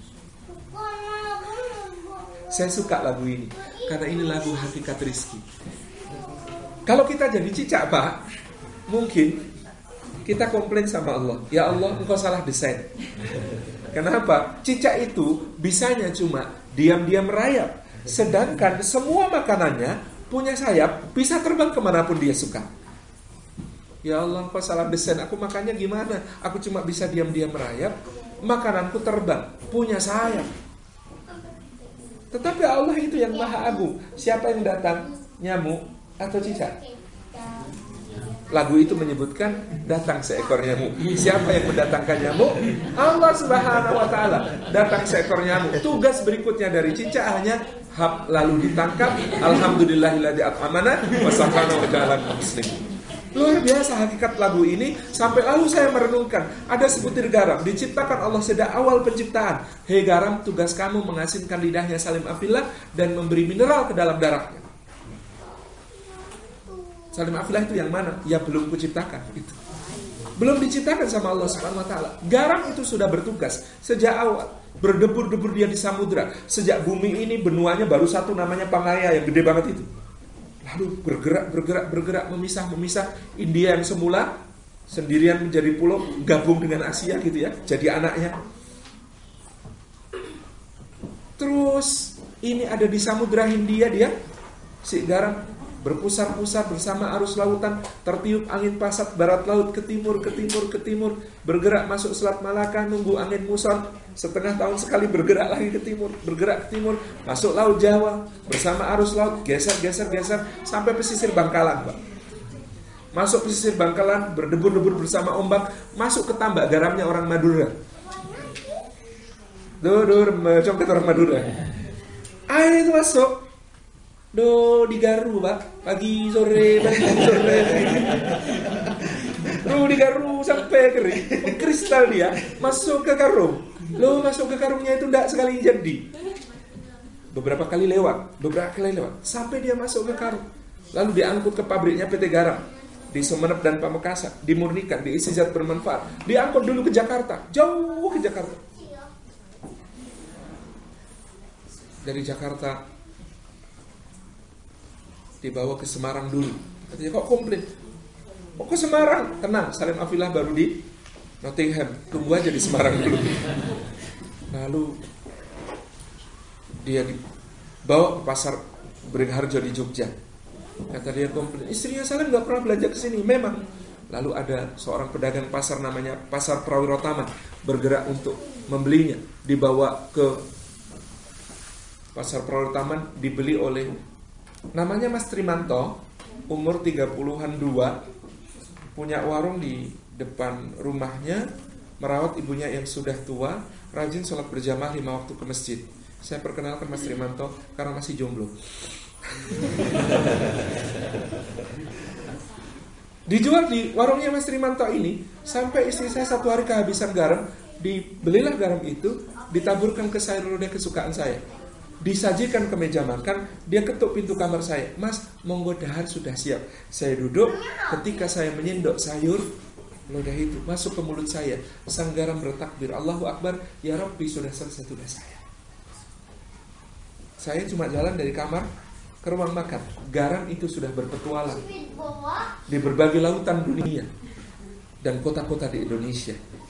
Saya suka lagu ini karena ini lagu hakikat rezeki. Kalau kita jadi cicak, Pak, mungkin kita komplain sama Allah, ya Allah, engkau salah desain. Kenapa? Cicak itu bisanya cuma diam-diam merayap, sedangkan semua makanannya punya sayap, bisa terbang kemanapun dia suka. Ya Allah, engkau salah desain, aku makannya gimana? Aku cuma bisa diam-diam merayap, makananku terbang, punya sayap. Tetapi Allah itu yang maha agung. Siapa yang datang? Nyamuk atau cicak? Lagu itu menyebutkan datang seekor nyamuk. Siapa yang mendatangkan nyamuk? Allah Subhanahu wa ta'ala. Datang seekor nyamuk. Tugas berikutnya dari cicak hanya hap, lalu ditangkap. Alhamdulillahilladzi at'amana wa sakana wa ja'alana muslimin. Luar biasa hakikat lagu ini. Sampai lalu saya merenungkan, ada sebutir garam diciptakan Allah sejak awal penciptaan. Hei garam, tugas kamu mengasinkan lidahnya Salim Afillah dan memberi mineral ke dalam darahnya. Salim Afillah itu yang mana? Ya belum kuciptakan itu. Belum diciptakan sama Allah Subhanahu wa ta'ala. Garam itu sudah bertugas sejak awal. Berdebur-debur dia di samudra. Sejak bumi ini benuanya baru satu, namanya Pangaea yang gede banget itu. Lalu bergerak, memisah. India yang semula sendirian menjadi pulau, gabung dengan Asia gitu ya, jadi anaknya. Terus ini ada di Samudra Hindia dia, si garam berpusar-pusar bersama arus lautan, tertiup angin pasat barat laut ke timur, bergerak masuk Selat Malaka, nunggu angin muson, setengah tahun sekali bergerak lagi ke timur, masuk Laut Jawa, bersama arus laut, geser, sampai pesisir Bangkalan, Pak. Masuk pesisir Bangkalan, berdebur-debur bersama ombak, masuk ke tambak garamnya orang Madura. Congket orang Madura. Air itu masuk. Digaru, Pak. Pagi sore. Digaru sampai kering. Kristal dia masuk ke karung. Masuk ke karungnya itu enggak sekali jadi. Beberapa kali lewat sampai dia masuk ke karung. Lalu diangkut ke pabriknya PT Garam di Sumeneb dan Pamekasan, dimurnikan, diisi zat bermanfaat. Diangkut dulu ke Jakarta, jauh ke Jakarta. Dari Jakarta dibawa ke Semarang dulu. Katanya, kok komplain? Kok ke Semarang? Tenang, Salim Afillah baru di Nottingham. Tunggu aja di Semarang dulu. Lalu dia dibawa ke pasar Beringharjo di Jogja. Kata dia komplain, istrinya Salim gak pernah belanja ke sini. Memang. Lalu ada seorang pedagang pasar namanya Pasar Prawiro Taman, bergerak untuk membelinya. Dibawa ke Pasar Prawiro Taman, dibeli oleh namanya Mas Trimanto, umur 30-an 2, punya warung di depan rumahnya, merawat ibunya yang sudah tua, rajin sholat berjamaah 5 waktu ke masjid. Saya perkenalkan Mas Trimanto karena masih jomblo. Dijual di warungnya Mas Trimanto ini, sampai istri saya satu hari kehabisan garam. Dibelilah garam itu, ditaburkan ke sayur lodeh kesukaan saya, disajikan ke meja makan. Dia ketuk pintu kamar saya, Mas, monggo dahar sudah siap. Saya duduk, ketika saya menyendok sayur lodeh itu masuk ke mulut saya, sang garam bertakbir, Allahu Akbar, ya Rabbi, sudah selesai tugas saya. Saya cuma jalan dari kamar ke ruang makan, garam itu sudah berpetualang di berbagai lautan dunia dan kota-kota di Indonesia.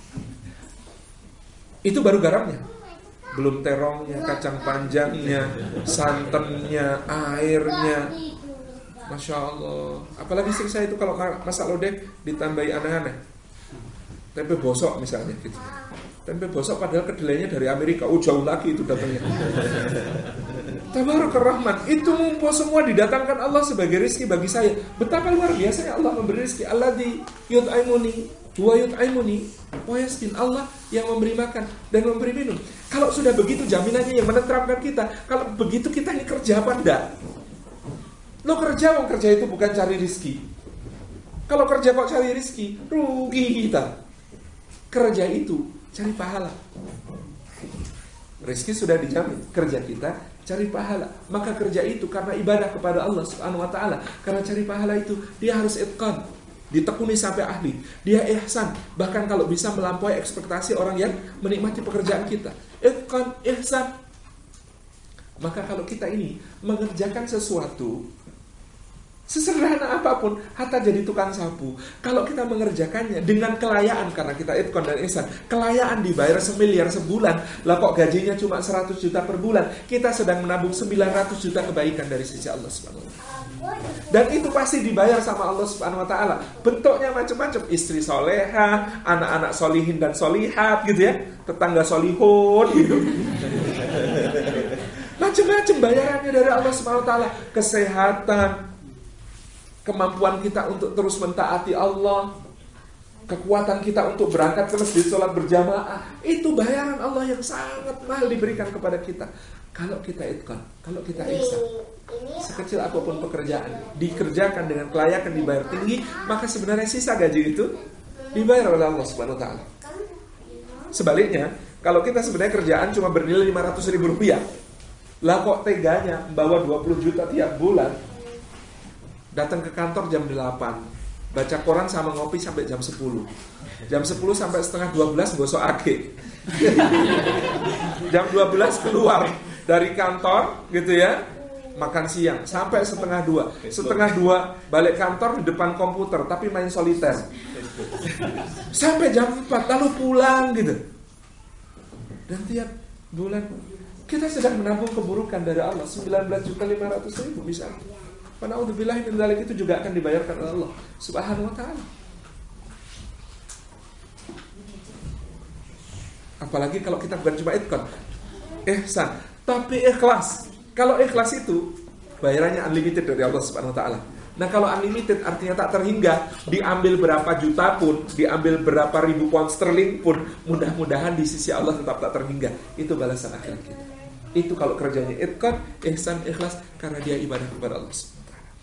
Itu baru garamnya, belum terongnya, kacang panjangnya, santannya, airnya. Masya Allah. Apalagi istri saya itu kalau masak lodeh ditambahi aneh-aneh, tempe bosok misalnya gitu. Tempe bosok padahal kedelainya dari Amerika, jauh lagi itu datangnya. Tabarakar Rahman, itu ngumpul semua didatangkan Allah sebagai rezeki bagi saya. Betapa luar biasanya Allah memberi rezeki. Alladzi yut'imuni wa yut'imuni wa yasqin. Allah yang memberi makan dan memberi minum. Kalau sudah begitu jaminannya yang menenteramkan kita. Kalau begitu kita ini kerja apa enggak? Lo kerja, kerja itu bukan cari rizki. Kalau kerja kok cari rizki, rugi kita. Kerja itu cari pahala. Rizki sudah dijamin, kerja kita cari pahala. Maka kerja itu karena ibadah kepada Allah Subhanahu wa taala. Karena cari pahala itu dia harus itqan, ditekuni sampai ahli. Dia ihsan, bahkan kalau bisa melampaui ekspektasi orang yang menikmati pekerjaan kita. Itqan, ihsan. Maka kalau kita ini mengerjakan sesuatu sesederhana apapun, hatta jadi tukang sapu, kalau kita mengerjakannya dengan kelayaan karena kita itqan dan ihsan, kelayaan dibayar 1 miliar sebulan, lah kok gajinya cuma 100 juta per bulan, kita sedang menabung 900 juta kebaikan dari sisi Allah Subhanahu wa taala. Dan itu pasti dibayar sama Allah Subhanahu wa taala. Bentuknya macam-macam, istri soleha, anak-anak solihin dan solihat gitu ya, tetangga solihun gitu. Macam-macam bayarannya dari Allah Subhanahu wa taala, kesehatan, kemampuan kita untuk terus mentaati Allah, kekuatan kita untuk berangkat ke masjid sholat berjamaah, itu bayaran Allah yang sangat mahal diberikan kepada kita. Kalau kita itqan, kalau kita ihsan, sekecil apapun pekerjaan dikerjakan dengan kelayakan, dibayar tinggi, maka sebenarnya sisa gaji itu dibayar oleh Allah Subhanahu wa taala. Sebaliknya, kalau kita sebenarnya kerjaan cuma bernilai 500.000 rupiah, lah kok teganya membawa 20 juta tiap bulan, datang ke kantor jam 8, baca koran sama ngopi sampai jam 10. Jam 10 sampai setengah 12 gosok ake. Jam 12 keluar dari kantor gitu ya, makan siang sampai setengah 2. Setengah 2 balik kantor di depan komputer tapi main soliter. Sampai jam 4 lalu pulang gitu. Dan tiap bulan kita sedang menabung keburukan dari Allah 19.500.000 misalnya. Pana'udzubillah min dzalik itu juga akan dibayarkan oleh Allah Subhanahu wa taala. Apalagi kalau kita bukan cuma itqan, ihsan, tapi ikhlas. Kalau ikhlas itu bayarannya unlimited dari Allah Subhanahu wa taala. Nah, kalau unlimited artinya tak terhingga, diambil berapa juta pun, diambil berapa ribu pound sterling pun, mudah-mudahan di sisi Allah tetap tak terhingga. Itu balasan akhirat kita. Itu kalau kerjanya itqan, ihsan, ikhlas, karena dia ibadah kepada Allah Subhanahu.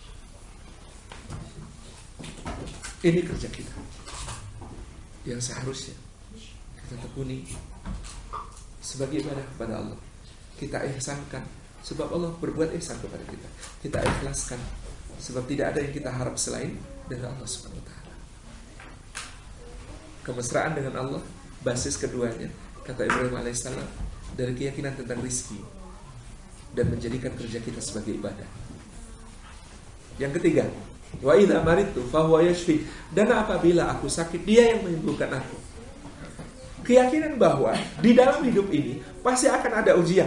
Ini kerja kita yang seharusnya kita tekuni sebagai ibadah kepada Allah. Kita ihsankan sebab Allah berbuat ihsan kepada kita. Kita ikhlaskan sebab tidak ada yang kita harap selain dari Allah Subhanahu wa taala. Kemesraan dengan Allah, basis keduanya kata Ibrahim alaihissalam dari keyakinan tentang rizki dan menjadikan kerja kita sebagai ibadah. Yang ketiga, wa idza maridtu fa huwa yashfi. Dan apabila aku sakit, dia yang menyembuhkan aku. Keyakinan bahwa di dalam hidup ini pasti akan ada ujian.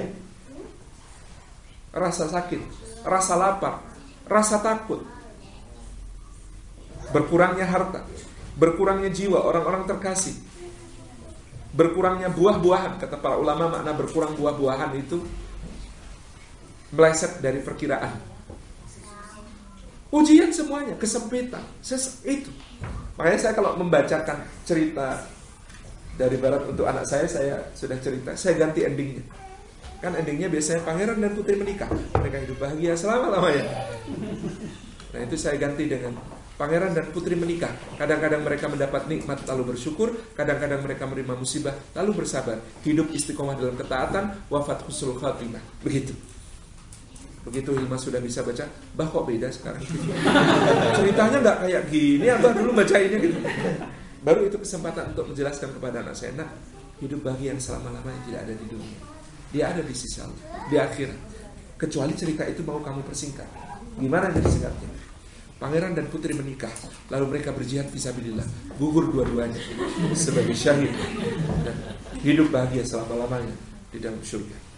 Rasa sakit, rasa lapar, rasa takut, berkurangnya harta, berkurangnya jiwa orang-orang terkasih, berkurangnya buah-buahan. Kata para ulama, makna berkurang buah-buahan itu meleset dari perkiraan. Ujian semuanya, kesempitan, itu. Makanya saya kalau membacakan cerita dari barat untuk anak saya sudah cerita, saya ganti endingnya. Kan endingnya biasanya pangeran dan putri menikah, mereka hidup bahagia selama-lamanya. Nah itu saya ganti dengan pangeran dan putri menikah. Kadang-kadang mereka mendapat nikmat lalu bersyukur, kadang-kadang mereka menerima musibah lalu bersabar. Hidup istiqomah dalam ketaatan, wafat husnul khatimah. Begitu Hilma sudah bisa baca, bah kok beda sekarang ceritanya gak kayak gini, abah dulu bacainnya gitu. Baru itu kesempatan untuk menjelaskan kepada anak saya, nak, hidup bahagia yang selama-lamanya tidak ada di dunia, dia ada di sisi Allah, di akhirat. Kecuali cerita itu mau kamu persingkat. Gimana jadi singkatnya? Pangeran dan putri menikah, lalu mereka berjihad fisabilillah, gugur dua-duanya sebagai syahid, dan hidup bahagia selama-lamanya di dalam surga.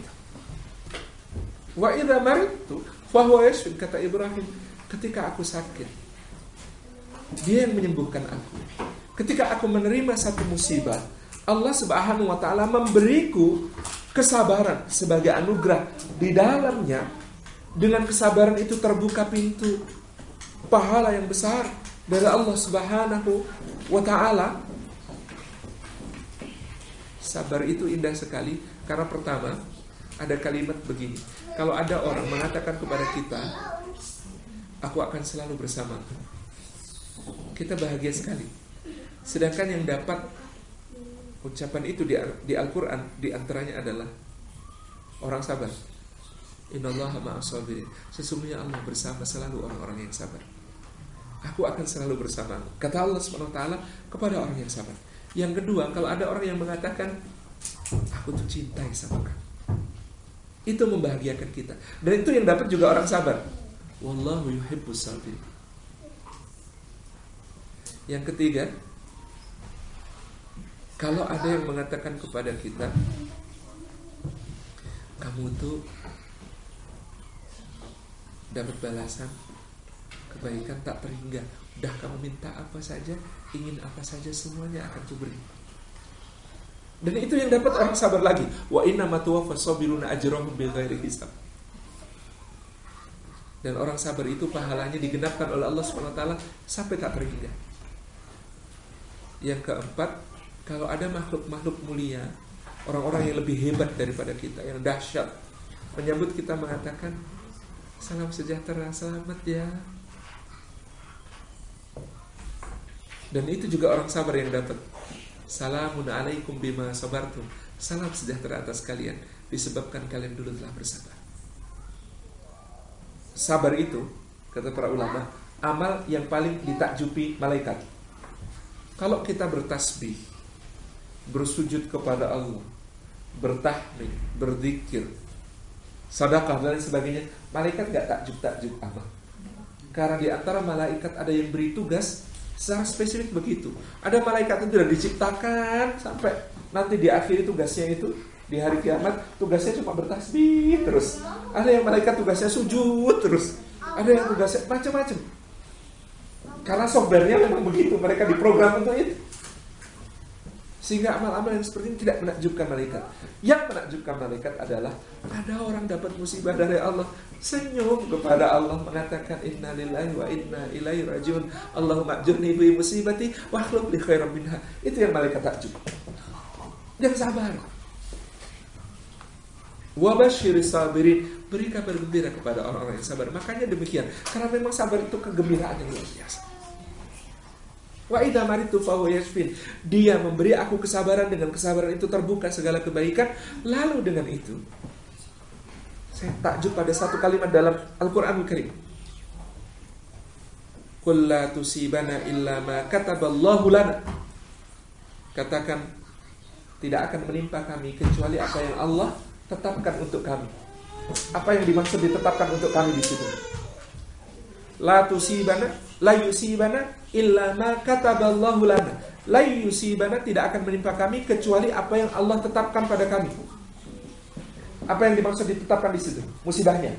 Wa idza maridtu fa huwa yashfi, kata Ibrahim, ketika aku sakit dia yang menyembuhkan aku. Ketika aku menerima satu musibah, Allah Subhanahu wa taala memberiku kesabaran sebagai anugerah. Di dalamnya, dengan kesabaran itu terbuka pintu pahala yang besar dari Allah Subhanahu wa ta'ala. Sabar itu indah sekali karena pertama ada kalimat begini. Kalau ada orang mengatakan kepada kita, aku akan selalu bersama, kita bahagia sekali. Sedangkan yang dapat ucapan itu di Al-Quran diantaranya adalah orang sabar. Innallaha ma'as-sabirin. Sesungguhnya Allah bersama selalu orang-orang yang sabar. Aku akan selalu bersamamu, kata Allah SWT kepada orang yang sabar. Yang kedua, kalau ada orang yang mengatakan, aku tuh cintai sama kamu, itu membahagiakan kita. Dan itu yang dapat juga orang sabar. Wallahu yuhibbus sabirin. Yang ketiga, kalau ada yang mengatakan kepada kita, kamu tuh dapat balasan kebaikan tak terhingga. Udah kamu minta apa saja, ingin apa saja, semuanya akan kuberi. Dan itu yang dapat orang sabar lagi. Wa inna ma tuwaffas sabiruna ajrahum bighairi hisab. Dan orang sabar itu pahalanya digenapkan oleh Allah SWT sampai tak terhingga. Yang keempat, kalau ada makhluk-makhluk mulia, orang-orang yang lebih hebat daripada kita, yang dahsyat, menyambut kita mengatakan, salam sejahtera, selamat ya. Dan itu juga orang sabar yang dapat. Salamun alaikum bima sabartum. Salam sejahtera atas kalian disebabkan kalian dulu telah bersabar. Sabar itu, kata para ulama, amal yang paling ditakjubi malaikat. Kalau kita bertasbih, bersujud kepada Allah, bertahmid, berzikir, sedekah dan sebagainya, malaikat gak takjub amal. Karena di antara malaikat ada yang beri tugas secara spesifik begitu. Ada malaikat itu sudah diciptakan sampai nanti di akhir tugasnya itu di hari kiamat, tugasnya cuma bertasbih terus. Ada yang malaikat tugasnya sujud terus. Ada yang tugasnya macam-macam. Karena softwarenya memang begitu, mereka diprogram untuk itu. Sehingga amal-amal yang seperti ini tidak menakjubkan malaikat. Yang menakjubkan malaikat adalah ada orang dapat musibah dari Allah, senyum kepada Allah, mengatakan inna lillahi wa inna ilaihi rajiun, Allahumma ajurni fi musibati wa akhlif li khairan minha. Itu yang malaikat takjub. Yang sabar. Wa basyiris sabirin, beri kabar gembira kepada orang-orang yang sabar. Makanya demikian, karena memang sabar itu kegembiraan yang luar biasa. Wa idza maritu fa huwa yashfin. Dia memberi aku kesabaran, dengan kesabaran itu terbuka segala kebaikan. Lalu dengan itu saya takjub pada satu kalimat dalam Al-Qur'anul Karim. Qul la tusibana illa ma kataballahu lana. Katakan, tidak akan menimpa kami kecuali apa yang Allah tetapkan untuk kami. Apa yang dimaksud ditetapkan untuk kami di situ? La tusibana, la yusibana illa ma kataballahu lana. La yusibana, tidak akan menimpa kami kecuali apa yang Allah tetapkan pada kami. Apa yang dimaksud ditetapkan di situ? Musibahnya.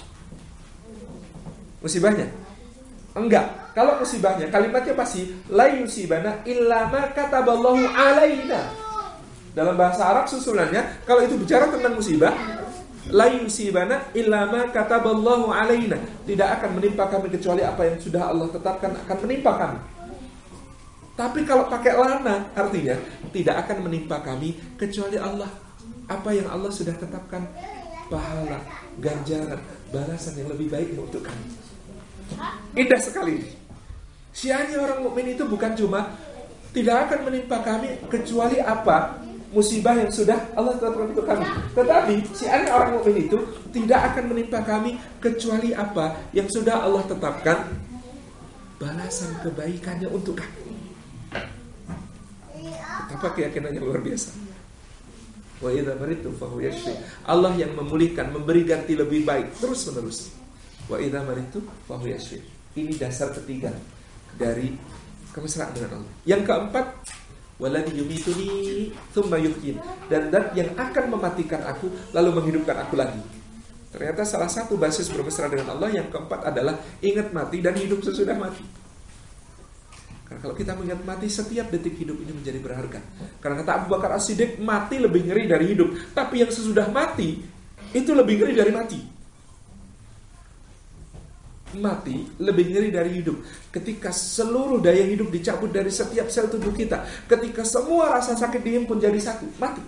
Musibahnya? Enggak. Kalau musibahnya, kalimatnya pasti la yusibana illa ma kataballahu alaina. Dalam bahasa Arab susunannya, kalau itu bicara tentang musibah, la yusibana illa ma kataballahu alaina, tidak akan menimpa kami kecuali apa yang sudah Allah tetapkan akan menimpa kami. Tapi kalau pakai lana, artinya tidak akan menimpa kami kecuali Allah, apa yang Allah sudah tetapkan, pahala, ganjaran, balasan yang lebih baik untuk kami. Indah sekali. Syiarnya orang mukmin itu bukan cuma tidak akan menimpa kami kecuali apa musibah yang sudah Allah tetapkan untuk kami, tetapi syiarnya orang mukmin itu tidak akan menimpa kami kecuali apa yang sudah Allah tetapkan, balasan kebaikannya untuk kami. Betapa keyakinannya luar biasa. Wa idza maritu fa huwa yashfi. Allah yang memulihkan, memberi ganti lebih baik terus menerus. Wa idza maritu fa huwa yashfi. Ini dasar ketiga dari kemesraan dengan Allah. Yang keempat, waladhi yumituni thumma yuhyin, dan yang akan mematikan aku lalu menghidupkan aku lagi. Ternyata salah satu basis bermesra dengan Allah yang keempat adalah ingat mati dan hidup sesudah mati. Karena kalau kita mengingat mati, setiap detik hidup ini menjadi berharga. Karena kata Abu Bakar As-Siddiq, mati lebih ngeri dari hidup, tapi yang sesudah mati itu lebih ngeri dari mati. mati lebih ngeri dari hidup. Ketika seluruh daya hidup dicabut dari setiap sel tubuh kita, ketika semua rasa sakit dihimpun jadi satu, mati.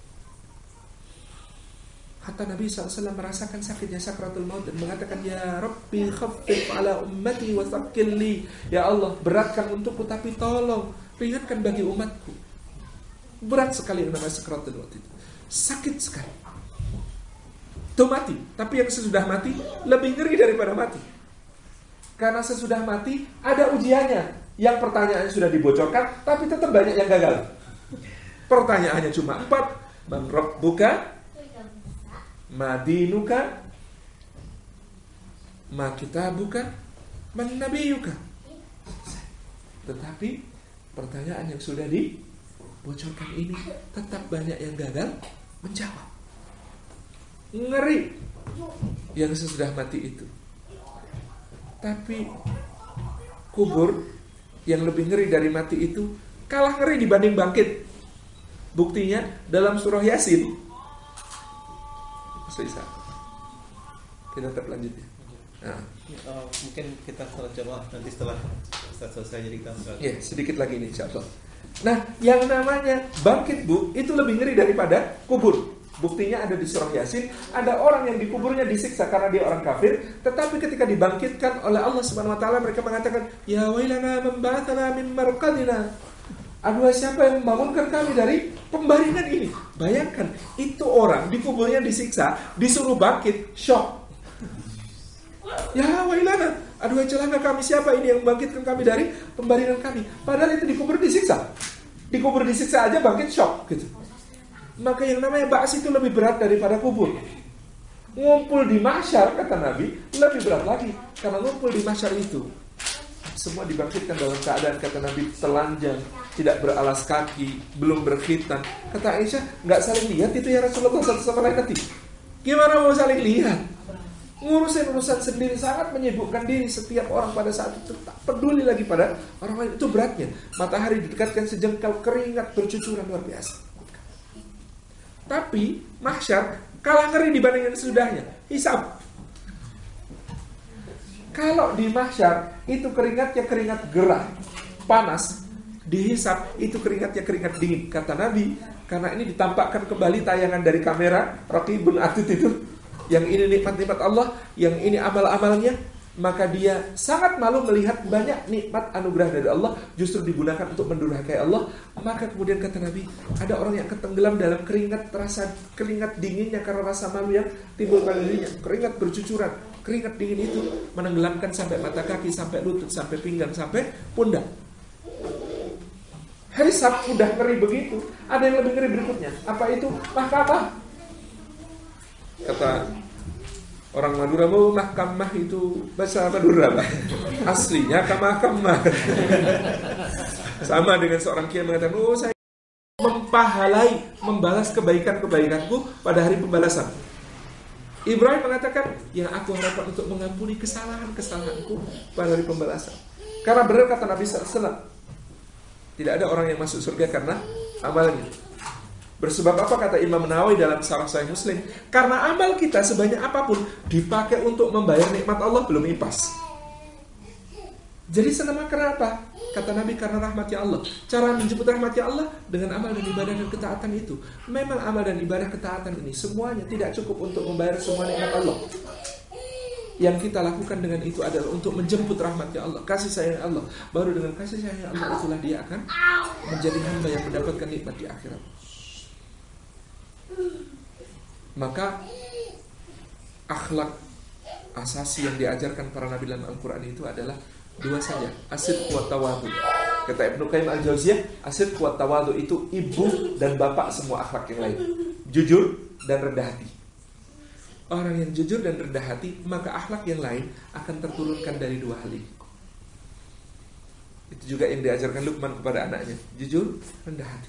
Hatta Nabi SAW merasakan sakitnya sakratul maut dan mengatakan, Ya Rabbi khaffif ala ummati wa thaqqil li. Ya Allah, beratkan untukku tapi tolong ringankan bagi umatku. Berat sekali yang namanya sakratul maut itu. Sakit sekali. Itu mati. Tapi yang sesudah mati lebih ngeri daripada mati. Karena sesudah mati ada ujiannya. Yang pertanyaannya sudah dibocorkan, tapi tetap banyak yang gagal. Pertanyaannya cuma 4. Man rabbuka, ma dinuka, ma kitabuka, man nabiyuka. Tetapi pertanyaan yang sudah dibocorkan ini tetap banyak yang gagal menjawab. Ngeri yang sesudah mati itu. Tapi kubur yang lebih ngeri dari mati itu kalah ngeri dibanding bangkit. Buktinya dalam surah Yasin. Bisa. Kita tetap lanjut ya. Nah. Mungkin kita salah jawab nanti setelah selesai, jadi kita ya, sedikit lagi nih insyaallah. Nah, yang namanya bangkit itu lebih ngeri daripada kubur. Buktinya ada di surah Yasin, ada orang yang dikuburnya disiksa karena dia orang kafir, tetapi ketika dibangkitkan oleh Allah Subhanahu wa taala mereka mengatakan, "Ya wailana man ba'athana min marqadina." Aduh, siapa yang membangunkan kami dari pembaringan ini? Bayangkan, itu orang dikuburnya disiksa, disuruh bangkit, shock. Ya wailana, aduh celaka kami, siapa ini yang membangkitkan kami dari pembaringan kami? Padahal itu dikubur disiksa. Dikubur disiksa aja bangkit shock gitu. Maka yang namanya ba'as itu lebih berat daripada kubur. Ngumpul di mahsyar, kata Nabi, lebih berat lagi. Karena ngumpul di mahsyar itu semua dibangkitkan dalam keadaan, kata Nabi, telanjang, tidak beralas kaki, belum berkhitan. Kata Aisyah, gak saling lihat itu ya Rasulullah satu sama lain nanti. Gimana mau saling lihat? Ngurusin urusan sendiri, sangat menyibukkan diri. Setiap orang pada saat itu tak peduli lagi pada orang lain. Itu beratnya. Matahari didekatkan sejengkal, keringat bercucuran luar biasa. Tapi mahsyar kalah ngeri dibanding yang sesudahnya. Hisab. Kalau di mahsyar itu keringatnya keringat gerah, panas. Dihisab itu keringatnya keringat dingin. Kata Nabi, karena ini ditampakkan kembali tayangan dari kamera Raqibun Atid itu, yang ini nikmat-nikmat Allah, yang ini amal-amalnya, maka dia sangat malu melihat banyak nikmat anugerah dari Allah justru digunakan untuk mendurhakai Allah. Maka kemudian kata Nabi, ada orang yang ketenggelam dalam keringat, terasa keringat dinginnya karena rasa malu yang timbul pada dirinya. Keringat bercucuran, keringat dingin itu menenggelamkan sampai mata kaki, sampai lutut, sampai pinggang, sampai pundak. Hisab udah ngeri begitu, ada yang lebih ngeri berikutnya. Apa itu? Mahkamah. Kata orang Madura, mau mahkamah itu bahasa Madura, Pak. Aslinya kamah-kamah. Sama dengan seorang kiai mengatakan, oh saya mempahalai, membalas kebaikan-kebaikanku pada hari pembalasan. Ibrahim mengatakan, yang aku harapkan untuk mengampuni kesalahan-kesalahanku pada hari pembalasan. Karena benar kata Nabi SAW, tidak ada orang yang masuk surga karena amalnya. Bersebab apa, kata Imam Nawawi dalam Syarah Sahih Muslim? Karena amal kita sebanyak apapun dipakai untuk membayar nikmat Allah belum impas. Jadi senama kenapa? Kata Nabi, karena rahmatnya Allah. Cara menjemput rahmatnya Allah dengan amal dan ibadah dan ketaatan itu. Memang amal dan ibadah ketaatan ini semuanya tidak cukup untuk membayar semua nikmat Allah. Yang kita lakukan dengan itu adalah untuk menjemput rahmatnya Allah, kasih sayang Allah. Baru dengan kasih sayang Allah itulah dia akan menjadi hamba yang mendapatkan nikmat di akhirat. Maka akhlak asasi yang diajarkan para nabi dalam Al-Quran itu adalah dua saja, asidq wa tawadhu. Kata Ibnu Qayyim Al-Jauziyah, asidq wa tawadhu itu ibu dan bapak semua akhlak yang lain. Jujur dan rendah hati. Orang yang jujur dan rendah hati, maka akhlak yang lain akan terturunkan dari dua hal ini. Itu juga yang diajarkan Luqman kepada anaknya, jujur, rendah hati.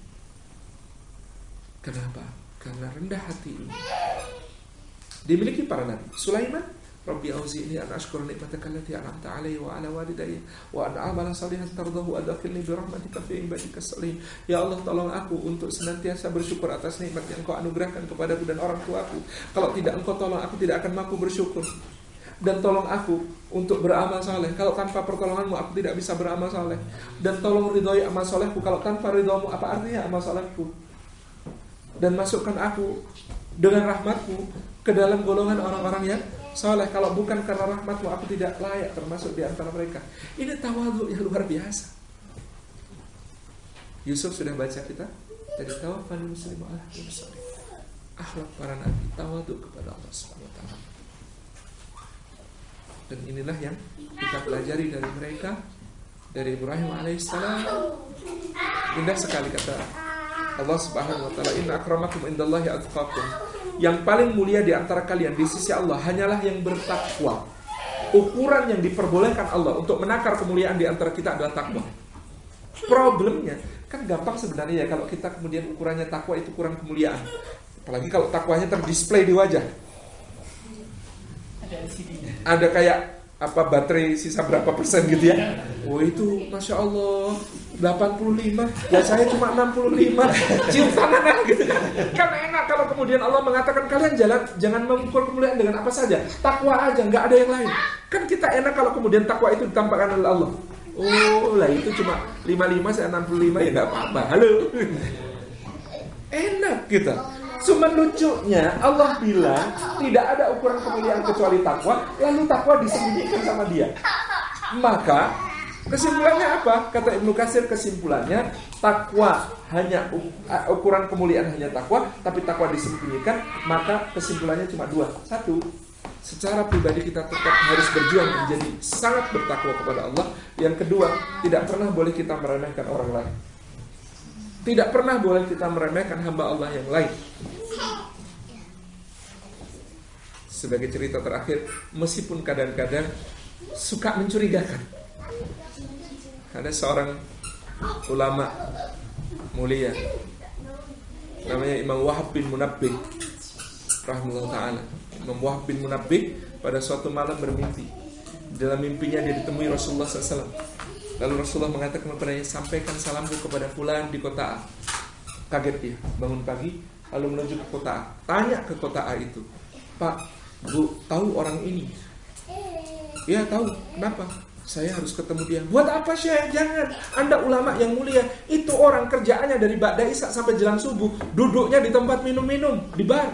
Kenapa? Karena rendah hati ini dimiliki para nabi. Sulaiman, Rabbi auzi'ni an ashkura ni'mataka allati an'amta 'alayya wa 'ala walidayya wa an a'mala salihan tardahu wa adkhilni bi rahmatika fi ibadika salihin. Ya Allah, tolong aku untuk senantiasa bersyukur atas nikmat yang Engkau anugerahkan kepadaku dan orang tuaku. Kalau tidak Engkau tolong, aku tidak akan mampu bersyukur. dan tolong aku untuk beramal saleh. Kalau tanpa pertolonganmu aku tidak bisa beramal saleh. Dan tolong ridhoi amal salehku. Kalau tanpa ridhomu apa artinya amal salehku? Dan masukkan aku dengan rahmatmu ke dalam golongan orang-orang yang saleh. Kalau bukan karena rahmatmu aku tidak layak termasuk di antara mereka. Ini tawadhu yang luar biasa. Yusuf sudah baca kita dari tawakkal muslimu ala muslim. Akhlak para nabi, tawadhu kepada Allah Subhanahu wa taala. Dan inilah yang kita pelajari dari mereka, dari Ibrahim alaihissalam. Indah sekali kata Allah Subhanahu wa taala, inna akramakum indallahi atqakum. Yang paling mulia di antara kalian di sisi Allah hanyalah yang bertakwa. Ukuran yang diperbolehkan Allah untuk menakar kemuliaan di antara kita adalah takwa. Problemnya kan gampang sebenarnya ya, kalau kita kemudian ukurannya takwa itu kurang kemuliaan. Apalagi kalau takwanya terdisplay di wajah. Ada kayak apa baterai sisa berapa persen gitu ya. Oh itu Masya Allah 85, ya saya cuma 65. Cium tangan gitu. Kan enak kalau kemudian Allah mengatakan kalian jangan mengukur kemuliaan dengan apa saja, takwa aja, nggak ada yang lain. Kan kita enak kalau kemudian takwa itu ditampakkan oleh Allah. Oh lah itu cuma 55 saya 65 ya nggak apa-apa. Halo. Enak kita. Cuma lucunya Allah bilang tidak ada ukuran kemuliaan kecuali takwa, lalu takwa disembunyikan sama dia. Maka kesimpulannya apa? Kata Ibnu Katsir, kesimpulannya takwa hanya ukuran kemuliaan hanya takwa, tapi takwa disembunyikan. Maka kesimpulannya cuma dua. Satu, secara pribadi kita tetap harus berjuang menjadi sangat bertakwa kepada Allah. Yang kedua, tidak pernah boleh kita meremehkan orang lain. Tidak pernah boleh kita meremehkan hamba Allah yang lain. Sebagai cerita terakhir, meskipun kadang-kadang suka mencurigakan, ada seorang ulama mulia namanya Imam Wahab bin Munabbih rahimahullah ta'ala. Imam Wahab bin Munabbih pada suatu malam bermimpi. Dalam mimpinya dia ditemui Rasulullah SAW. Lalu Rasulullah mengatakan kepadanya, sampaikan salamku kepada fulan di kota A. Kaget dia, bangun pagi lalu menuju ke kota A. Tanya ke kota A itu, Pak, Bu, tahu orang ini? Ya tahu, kenapa? Saya harus ketemu dia. Buat apa Syekh? Jangan, Anda ulama yang mulia. Itu orang kerjaannya dari ba'da isya sampai jelang subuh, duduknya di tempat minum-minum, di bar.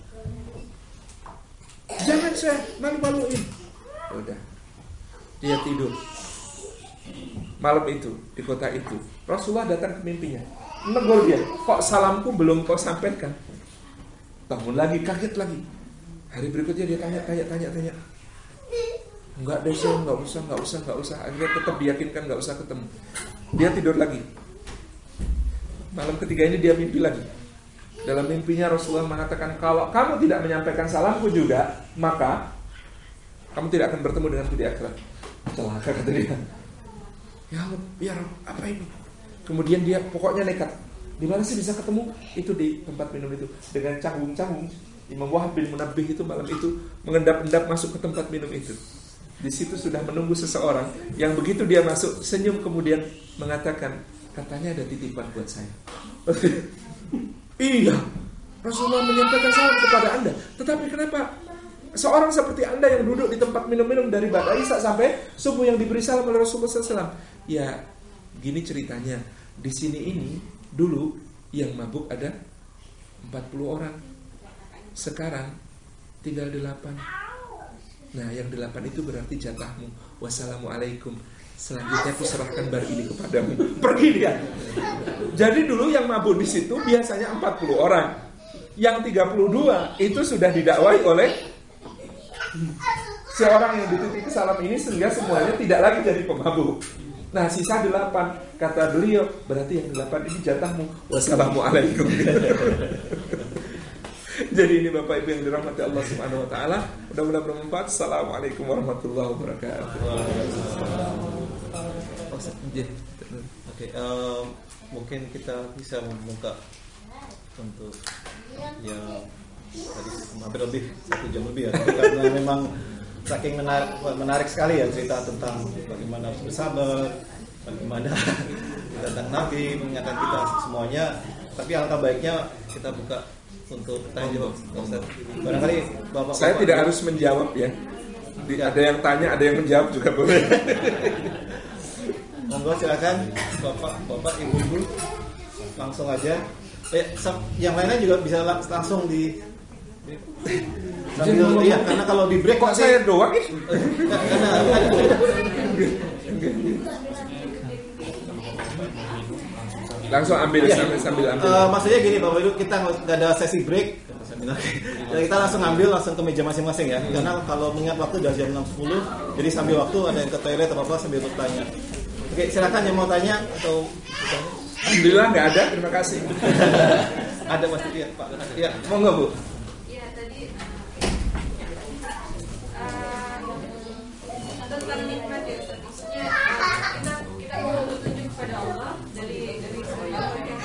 Jangan Syekh, malu-maluin. Udah, dia tidur. Malam itu, di kota itu Rasulullah datang ke mimpinya, menegur dia, kok salamku belum kau sampaikan? Bangun lagi, kaget lagi. Hari berikutnya dia tanya. Enggak deh Syekh, enggak usah. Akhirnya tetap diyakinkan enggak usah ketemu. Dia tidur lagi. Malam ketiga ini dia mimpi lagi. Dalam mimpinya Rasulullah mengatakan, kalau kamu tidak menyampaikan salamku juga, maka kamu tidak akan bertemu denganku di akhirat. Celaka kata dia. Ya Rob, apa ini? Kemudian dia pokoknya nekat. Di mana sih bisa ketemu? Itu di tempat minum itu. Dengan canggung-canggung, Imam Wahab bin Munabbih itu malam itu mengendap-endap masuk ke tempat minum itu. Di situ sudah menunggu seseorang yang begitu dia masuk, senyum kemudian mengatakan, katanya ada titipan buat saya. Iya, Rasulullah menyampaikan salam kepada Anda. Tetapi kenapa seorang seperti Anda yang duduk di tempat minum-minum dari ba'da isya sampai subuh yang diberi salam oleh Rasulullah SAW? Ya, gini ceritanya. Di sini ini dulu yang mabuk ada 40 orang. Sekarang tinggal 8. Nah, yang 8 itu berarti jatahmu. Wassalamualaikum. Selanjutnya aku serahkan bar ini kepadamu. Pergi dia. Jadi dulu yang mabuk di situ biasanya 40 orang. Yang 32 itu sudah didakwai oleh seorang yang dititipi salam ini, sehingga semuanya tidak lagi jadi pemabuk. Nah, sisa 8, kata beliau, berarti yang 8 ini jatahmu. Wassalamualaikum. Jadi ini Bapak Ibu yang dirahmati Allah Subhanahu wa taala, mudah-mudahan bermanfaat. Assalamualaikum warahmatullahi wabarakatuh. Oke, mungkin kita bisa membuka untuk ya tadi hampir lebih 1 jam lebih ya, karena memang saking menarik sekali ya cerita tentang bagaimana harus bersabar, bagaimana tentang Nabi mengingatkan kita semuanya. Tapi alangkah baiknya kita buka untuk tanya jawab, Ustaz. Barangkali Bapak saya tidak harus menjawab ya. Ada yang tanya, ada yang menjawab juga boleh. Monggo silakan bapak ibu langsung aja. Yang lainnya juga bisa langsung di sambil, iya, karena kalau di break kok nanti, saya doang nih? karena Langsung ambil sambil ambil. Maksudnya gini Bapak Ibu, kita nggak ada sesi break. Kita langsung ambil langsung ke meja masing-masing ya. Karena kalau mengingat waktu udah jam 6.10, jadi sambil waktu ada yang ke toilet atau apa sambil bertanya. Oke, silakan yang mau tanya atau Alhamdulillah nggak ada, terima kasih. ada pasti ya Pak. Ya, monggo Bu. Iya tadi tentang nikmat ya, maksudnya kita mau bertunjuk kepada Allah dari semua orang yang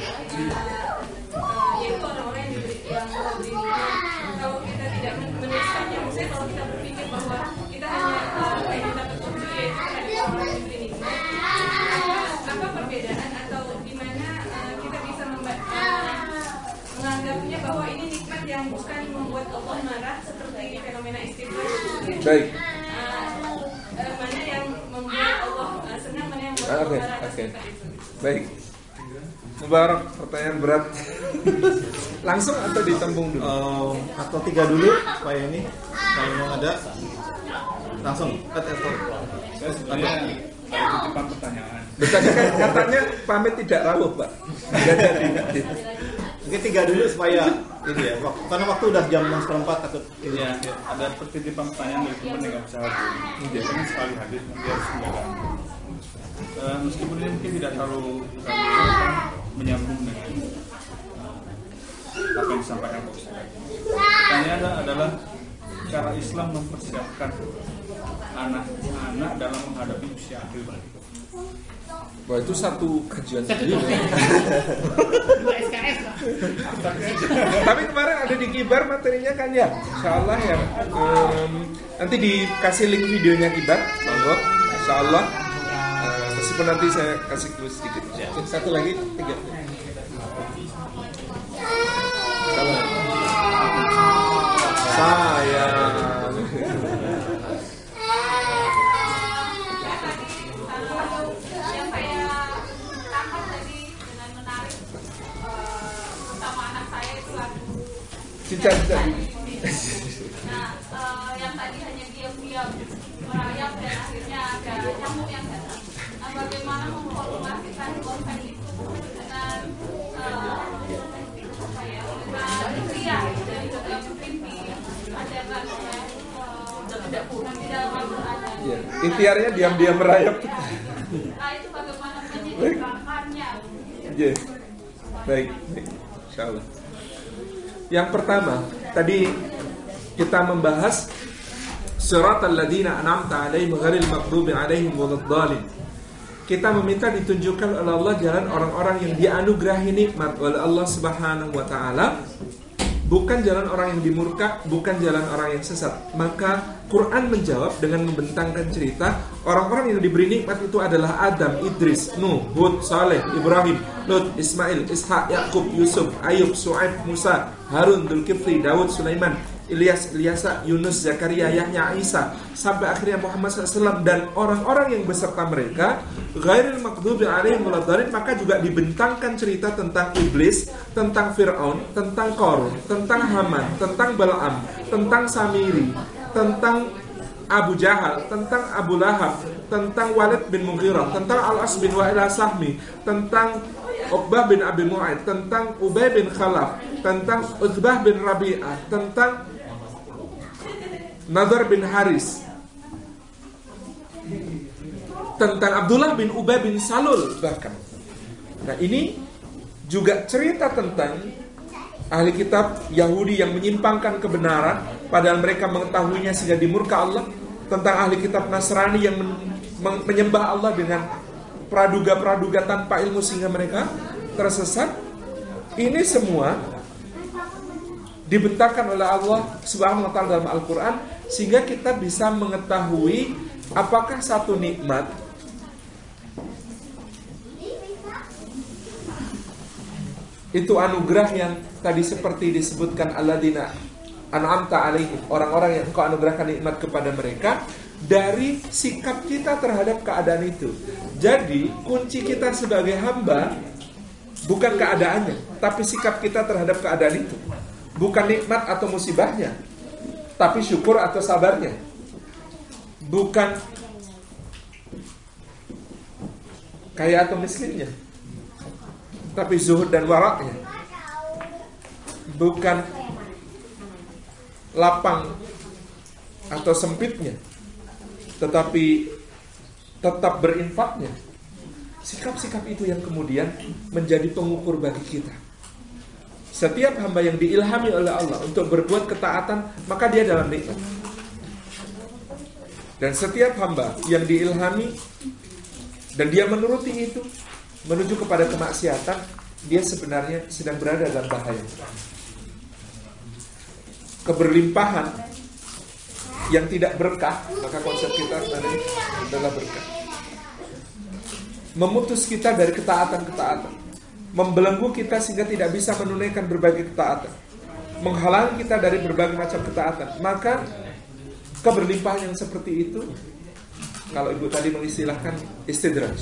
yaitu orang-orang yang diberi nikmat. Kalau kita tidak menuliskannya, maksudnya kalau kita berpikir bahwa kita hanya kayak kita bertunjuk yaitu kepada orang yang diberi nikmat, apa perbedaan atau di mana kita bisa menganggapnya bahwa ini nikmat yang bukan membuat Allah marah seperti fenomena istighfar. Baik. Mana yang membuat Allah senang, mana yang membuat Allah marah. Oke. Baik. Mubarak, pertanyaan berat. Langsung atau ditembung dulu? Atau 3 dulu supaya ini kalau mau ada langsung. Saya sebenarnya titipan pertanyaan. Bukan kan katanya pamit tidak rawuh, Pak. Mungkin 3 dulu supaya ini ya. Karena waktu udah jam 6.04 takut ini. Ya, ada titipan pertanyaan dari teman yang nggak bisa hadir. Biasanya sekali hadir dia harus menjaga. Meskipun ini mungkin tidak terlalu menyambung dengan apa yang disampaikan Pak Ustaz. Pertanyaannya adalah cara Islam mempersiapkan anak-anak dalam menghadapi usia akhir balik. Wah, itu satu kajian sendiri. Tapi kemarin ada di Kibar materinya kan ya, insyaallah ya. Nanti dikasih link videonya Kibar, monggo. Insyaallah. Meskipun nanti saya kasih clue sedikit. Satu lagi 3. Salah. Saya. Yang saya tangkap tadi dengan menarik, terutama anak saya itu lagu Cita-cita. Nah, yang tadi hanya diam-diam merayap dan akhirnya ada nyamuk yang datang. Nah, bagaimana memformulasikan konsep itu dengan dengan dan juga mimpi ajaran oleh di dalam Al-Quran. Ya, ikhtiarnya diam-diam merayap. Nah, itu bagaimana menyeimbangkannya? Ya. Baik, insyaallah. Yang pertama, tadi kita membahas siratal ladzina an'amta 'alaihim ghairil maghdubi 'alaihim waladdallin. Kita meminta ditunjukkan oleh Allah jalan orang-orang yang dianugerahi nikmat oleh Allah Subhanahu wa taala, bukan jalan orang yang dimurka, bukan jalan orang yang sesat. Maka Quran menjawab dengan membentangkan cerita orang-orang yang diberi nikmat itu adalah Adam, Idris, Nuh, Hud, Saleh, Ibrahim, Lut, Ismail, Ishak, Yakub, Yusuf, Ayub, Shu'aib, Musa, Harun, Dzulkifli, Daud, Sulaiman, Ilyas, Ilyasa, Yunus, Zakaria, Yahya, Isa, sampai akhirnya Muhammad SAW dan orang-orang yang beserta mereka ghairil maghdubi 'alaihim waladdallin. Maka juga dibentangkan cerita tentang iblis, tentang Fir'aun, tentang Qarun, tentang Haman, tentang Bal'am, tentang Samiri, tentang Abu Jahal, tentang Abu Lahab, tentang Walid bin Mughirah, tentang Al-As bin Wa'il As-Sahmi, tentang Uqbah bin Abi Mu'aid, tentang Ubay bin Khalaf, tentang Uthbah bin Rabi'ah, tentang Nadhr bin Haris, tentang Abdullah bin Ubay bin Salul bahkan. Nah, ini juga cerita tentang ahli kitab Yahudi yang menyimpangkan kebenaran padahal mereka mengetahuinya sehingga dimurka Allah, tentang ahli kitab Nasrani yang menyembah Allah dengan praduga-praduga tanpa ilmu sehingga mereka tersesat. Ini semua dibentangkan oleh Allah Subhanahu wa taala dalam Al-Qur'an sehingga kita bisa mengetahui apakah satu nikmat itu anugerah yang tadi seperti disebutkan alladzina an'amta alaihim, orang-orang yang engkau anugerahkan nikmat kepada mereka, dari sikap kita terhadap keadaan itu. Jadi kunci kita sebagai hamba bukan keadaannya, tapi sikap kita terhadap keadaan itu. Bukan nikmat atau musibahnya, tapi syukur atau sabarnya. Bukan kaya atau miskinnya, tapi zuhud dan waraknya. Bukan lapang atau sempitnya, tetapi tetap berinfaknya. Sikap-sikap itu yang kemudian menjadi pengukur bagi kita. Setiap hamba yang diilhami oleh Allah untuk berbuat ketaatan, maka dia dalam nikmat. Dan setiap hamba yang diilhami dan dia menuruti itu menuju kepada kemaksiatan, dia sebenarnya sedang berada dalam bahaya. Keberlimpahan yang tidak berkah, maka konsep kita adalah berkah. Memutus kita dari ketaatan-ketaatan, membelenggu kita sehingga tidak bisa menunaikan berbagai ketaatan, menghalangi kita dari berbagai macam ketaatan. Maka keberlimpahan yang seperti itu, kalau ibu tadi mengistilahkan istidraj.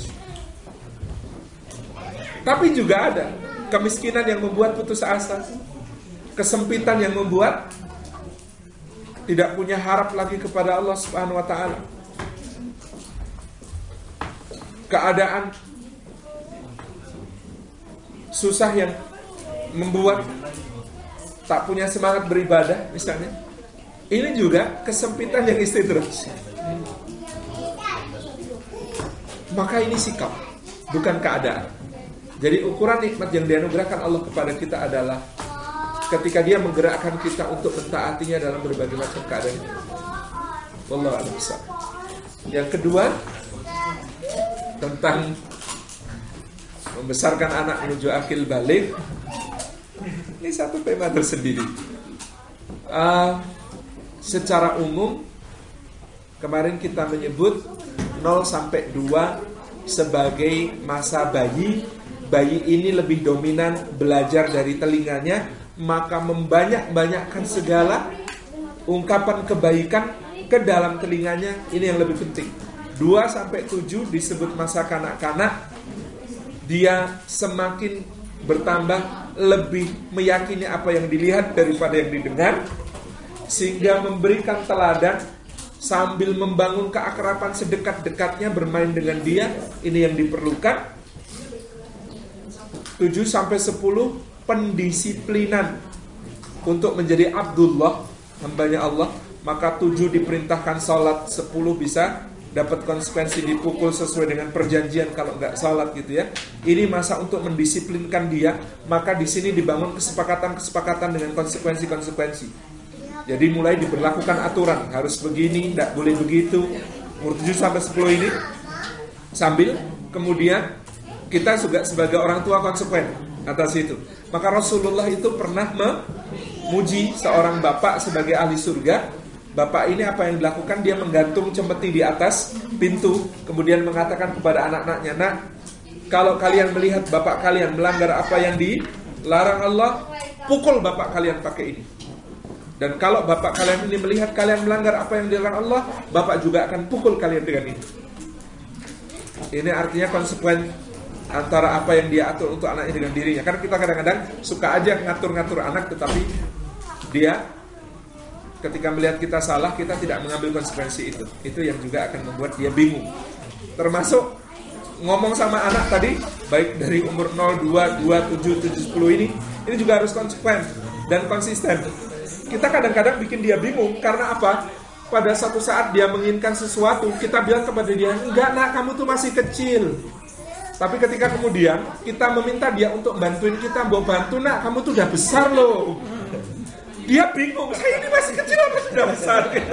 Tapi juga ada kemiskinan yang membuat putus asa, kesempitan yang membuat tidak punya harap lagi kepada Allah Subhanahu wa ta'ala, keadaan susah yang membuat tak punya semangat beribadah misalnya. Ini juga kesempitan yang istidraj. Maka ini sikap, bukan keadaan. Jadi ukuran nikmat yang dianugerahkan Allah kepada kita adalah ketika dia menggerakkan kita untuk mentaatinya dalam berbagai macam keadaan. Wallahu a'lam bishawab. Yang kedua, tentang membesarkan anak menuju akil baligh. Ini satu tema tersendiri. Secara umum kemarin kita menyebut 0 sampai 2 sebagai masa bayi. Bayi ini lebih dominan belajar dari telinganya, maka membanyak-banyakkan segala ungkapan kebaikan ke dalam telinganya. Ini yang lebih penting. 2 sampai 7 disebut masa kanak-kanak. Dia semakin bertambah, lebih meyakini apa yang dilihat daripada yang didengar, sehingga memberikan teladan sambil membangun keakraban sedekat-dekatnya bermain dengan dia. Ini yang diperlukan. 7 sampai 10 pendisiplinan untuk menjadi Abdullah, hambanya Allah. Maka 7 diperintahkan salat, 10 bisa dapat konsekuensi dipukul sesuai dengan perjanjian kalau nggak salat gitu ya. Ini masa untuk mendisiplinkan dia. Maka di sini dibangun kesepakatan dengan konsekuensi. Jadi mulai diberlakukan aturan, harus begini, nggak boleh begitu. Umur 7 sampai 10 ini. Sambil kemudian kita juga sebagai orang tua konsekuen atas itu. Maka Rasulullah itu pernah memuji seorang bapak sebagai ahli surga. Bapak ini apa yang dilakukan? Dia menggantung cemeti di atas pintu, kemudian mengatakan kepada anak-anaknya, "Nak, kalau kalian melihat bapak kalian melanggar apa yang dilarang Allah, pukul bapak kalian pakai ini. Dan kalau bapak kalian ini melihat kalian melanggar apa yang dilarang Allah, bapak juga akan pukul kalian dengan ini." Ini artinya konsekuen antara apa yang dia atur untuk anaknya dengan dirinya. Karena kita kadang-kadang suka aja ngatur-ngatur anak, tetapi dia ketika melihat kita salah, kita tidak mengambil konsekuensi itu. Itu yang juga akan membuat dia bingung. Termasuk ngomong sama anak tadi, baik dari umur 0, 2, 2, 7, 7, 10 ini juga harus konsekuen dan konsisten. Kita kadang-kadang bikin dia bingung. Karena apa? Pada satu saat dia menginginkan sesuatu, kita bilang kepada dia, "Enggak nak, kamu tuh masih kecil." Tapi ketika kemudian kita meminta dia untuk bantuin kita, "Mbok bantu nak, kamu tuh udah besar loh." Dia bingung, saya ini masih kecil apa sudah besar gitu.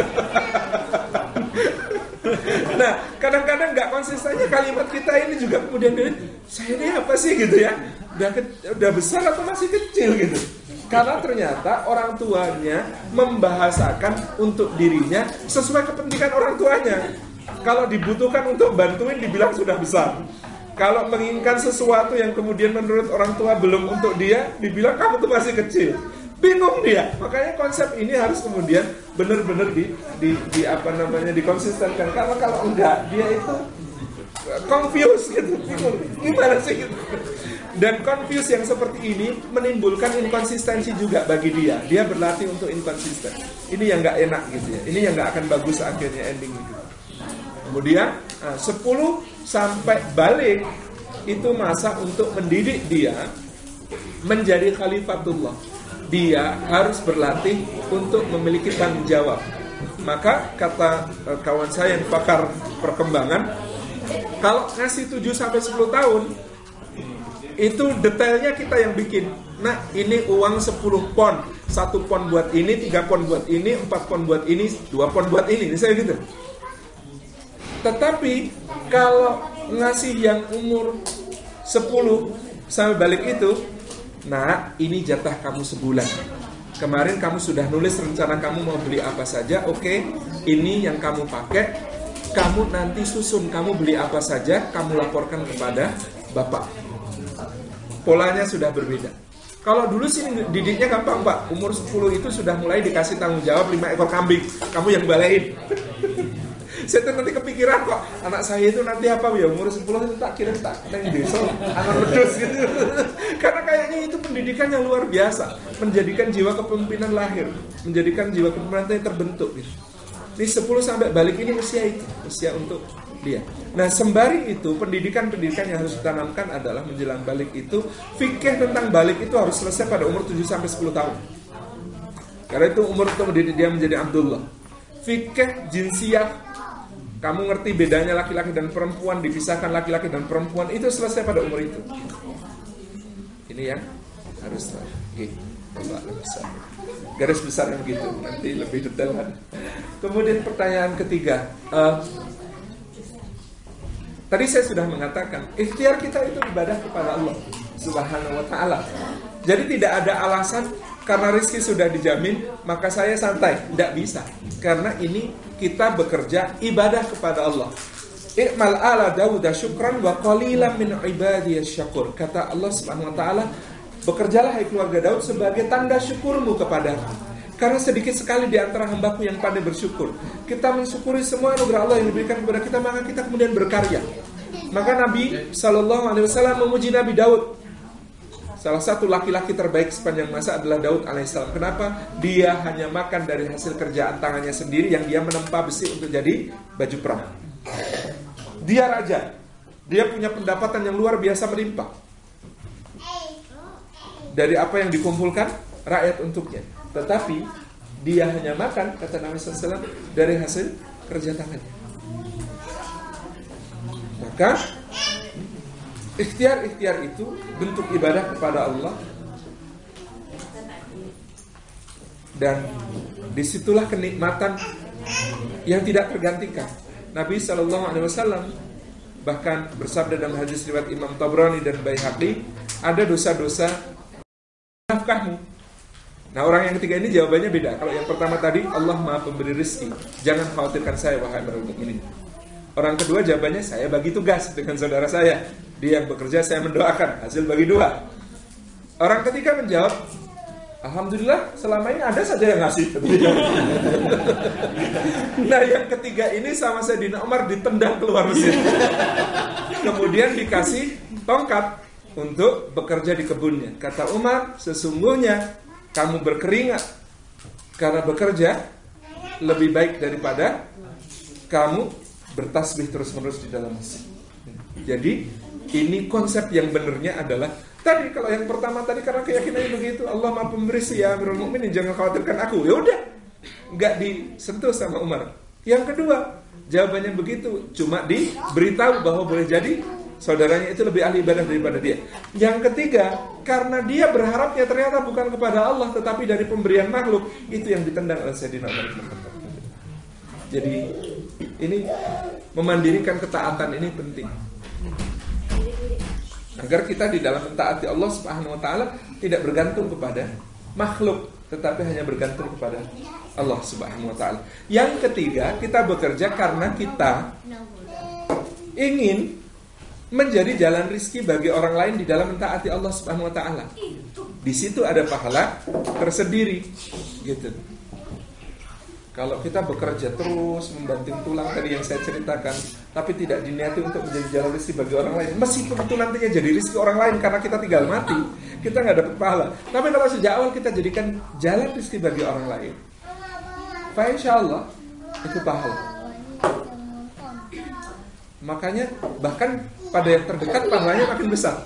Nah, kadang-kadang gak konsistennya kalimat kita ini juga kemudian, saya ini apa sih gitu ya, udah besar atau masih kecil gitu. Karena ternyata orang tuanya membahasakan untuk dirinya sesuai kepentingan orang tuanya. Kalau dibutuhkan untuk bantuin dibilang sudah besar. Kalau menginginkan sesuatu yang kemudian menurut orang tua belum untuk dia, dibilang kamu tuh masih kecil. Bingung dia. Makanya konsep ini harus kemudian benar-benar dikonsistenkan. Karena kalau enggak, dia itu confused gitu. Bingung. Gimana sih gitu. Dan confuse yang seperti ini menimbulkan inkonsistensi juga bagi dia. Dia berlatih untuk inkonsisten. Ini yang nggak enak gitu ya. Ini yang nggak akan bagus akhirnya ending gitu. Kemudian 10 sampai balik itu masa untuk mendidik dia menjadi khalifatullah. Dia harus berlatih untuk memiliki tanggung jawab. Maka kata kawan saya yang pakar perkembangan, kalau ngasih 7 sampai 10 tahun itu detailnya kita yang bikin. Nah, ini uang 10 pon, 1 pon buat ini, 3 pon buat ini, 4 pon buat ini, 2 pon buat ini. Misalnya gitu. Tetapi kalau ngasih yang umur 10 sampai balik itu, nah ini jatah kamu sebulan. Kemarin kamu sudah nulis rencana kamu mau beli apa saja. Oke, ini yang kamu pakai. Kamu nanti susun kamu beli apa saja, kamu laporkan kepada bapak. Polanya sudah berbeda. Kalau dulu sih didiknya gampang, Pak. Umur 10 itu sudah mulai dikasih tanggung jawab 5 ekor kambing. Kamu yang balain. Saya tuh nanti kepikiran kok, anak saya itu nanti apa ya, umur 10 itu tak kirim tak neng desa, anak wedus gitu. Karena kayaknya itu pendidikan yang luar biasa, menjadikan jiwa kepemimpinan lahir, menjadikan jiwa kepemimpinan yang terbentuk gitu. Ini 10 sampai balik ini usia itu, usia untuk dia. Nah, sembari itu pendidikan-pendidikan yang harus ditanamkan adalah menjelang balik itu, fikih tentang balik itu harus selesai pada umur 7 sampai 10 tahun. Karena itu umur untuk mendidik dia menjadi Abdullah. Fikih jinsiyah, kamu ngerti bedanya laki-laki dan perempuan, dipisahkan laki-laki dan perempuan, itu selesai pada umur itu. Ini yang harus besar. Garis besar yang begitu, nanti lebih detail. Kemudian pertanyaan ketiga, tadi saya sudah mengatakan, ikhtiar kita itu ibadah kepada Allah Subhanahu wa ta'ala. Jadi tidak ada alasan karena rezeki sudah dijamin, maka saya santai. Tidak bisa. Karena ini kita bekerja ibadah kepada Allah. I'mal ala Dawud syukran wa qalilan min ibadiyasy syakur. Kata Allah Subhanahu wa ta'ala, bekerjalah hai keluarga Daud sebagai tanda syukurmu kepadaku. Karena sedikit sekali di antara hambaku yang pandai bersyukur. Kita mensyukuri semua anugerah Allah yang diberikan kepada kita, maka kita kemudian berkarya. Maka Nabi SAW memuji Nabi Daud. Salah satu laki-laki terbaik sepanjang masa adalah Daud alaihissalam. Kenapa? Dia hanya makan dari hasil kerjaan tangannya sendiri yang dia menempa besi untuk jadi baju perang. Dia raja. Dia punya pendapatan yang luar biasa melimpah dari apa yang dikumpulkan rakyat untuknya. Tetapi dia hanya makan, kata Nabi SAW, dari hasil kerja tangannya. Maka ikhtiar itu bentuk ibadah kepada Allah. Dan disitulah kenikmatan yang tidak tergantikan. Nabi SAW bahkan bersabda dalam hadis riwayat Imam Tabrani dan Baihaqi, ada dosa-dosa nafkahmu. Nah, orang yang ketiga ini jawabannya beda. Kalau yang pertama tadi, Allah Maha Pemberi rezeki, jangan khawatirkan saya wahai amirul mukminin. Orang kedua jawabannya, saya bagi tugas dengan saudara saya, dia yang bekerja, saya mendoakan, hasil bagi 2. Orang ketiga menjawab, alhamdulillah selama ini ada saja yang ngasih. Nah, yang ketiga ini sama Sayyidina Umar ditendang keluar mesin. Kemudian dikasih tongkat untuk bekerja di kebunnya. Kata Umar, sesungguhnya kamu berkeringat karena bekerja lebih baik daripada kamu bertasbih terus-menerus di dalam masjid. Jadi ini konsep yang benarnya adalah tadi, kalau yang pertama tadi karena keyakinannya begitu, Allah Maha Pemberi ya amirul mukminin, jangan khawatirkan aku. Ya udah, nggak disentuh sama Umar. Yang kedua, jawabannya begitu, cuma diberitahu bahwa boleh jadi saudaranya itu lebih ahli ibadah daripada dia. Yang ketiga, karena dia berharapnya ternyata bukan kepada Allah tetapi dari pemberian makhluk, itu yang ditendang oleh Sayyidina Umar. Jadi ini memandirikan ketaatan ini penting, agar kita di dalam mentaati Allah Subhanahu wa ta'ala tidak bergantung kepada makhluk, tetapi hanya bergantung kepada Allah Subhanahu wa ta'ala. Yang ketiga, kita bekerja karena kita ingin menjadi jalan rizki bagi orang lain di dalam mentaati Allah Subhanahu wa ta'ala. Di situ ada pahala tersendiri, gitu. Kalau kita bekerja terus membanting tulang tadi yang saya ceritakan, tapi tidak diniati untuk menjadi jalan rezeki bagi orang lain, meskipun itu nantinya jadi rezeki orang lain karena kita tinggal mati, kita nggak dapat pahala. Tapi kalau sejak awal kita jadikan jalan rezeki bagi orang lain, fa insyaallah itu pahala. Makanya bahkan pada yang terdekat pahalanya makin besar.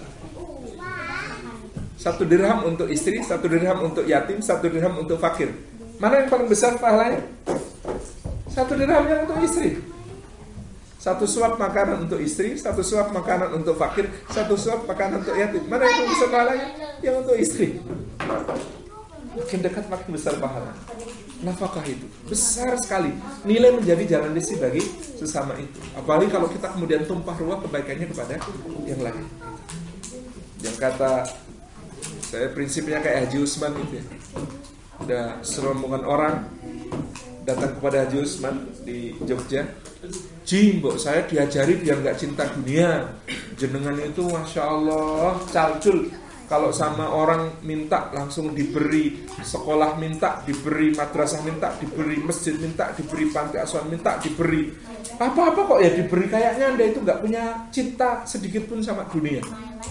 1 dirham untuk istri, 1 dirham untuk yatim, 1 dirham untuk fakir. Mana yang paling besar pahalanya? 1 dirhamnya untuk istri. 1 suap makanan untuk istri, 1 suap makanan untuk fakir, 1 suap makanan untuk yatim. Mana yang paling besar pahalanya? Yang untuk istri. Makin dekat makin besar pahala. Nafkah itu besar sekali. Nilai menjadi jalan rezeki bagi sesama itu. Apalagi kalau kita kemudian tumpah ruah kebaikannya kepada yang lain. Yang kata saya prinsipnya kayak Haji Usman gitu ya. Ada serombongan orang datang kepada Haji Usman di Jogja. Mbok saya diajari biar gak cinta dunia. Jenengan itu Masya Allah calcul. Kalau sama orang minta langsung diberi, sekolah minta diberi, madrasah minta diberi, masjid minta diberi, panti asuhan minta diberi. Apa-apa kok ya diberi. Kayaknya Anda itu gak punya cinta sedikit pun sama dunia.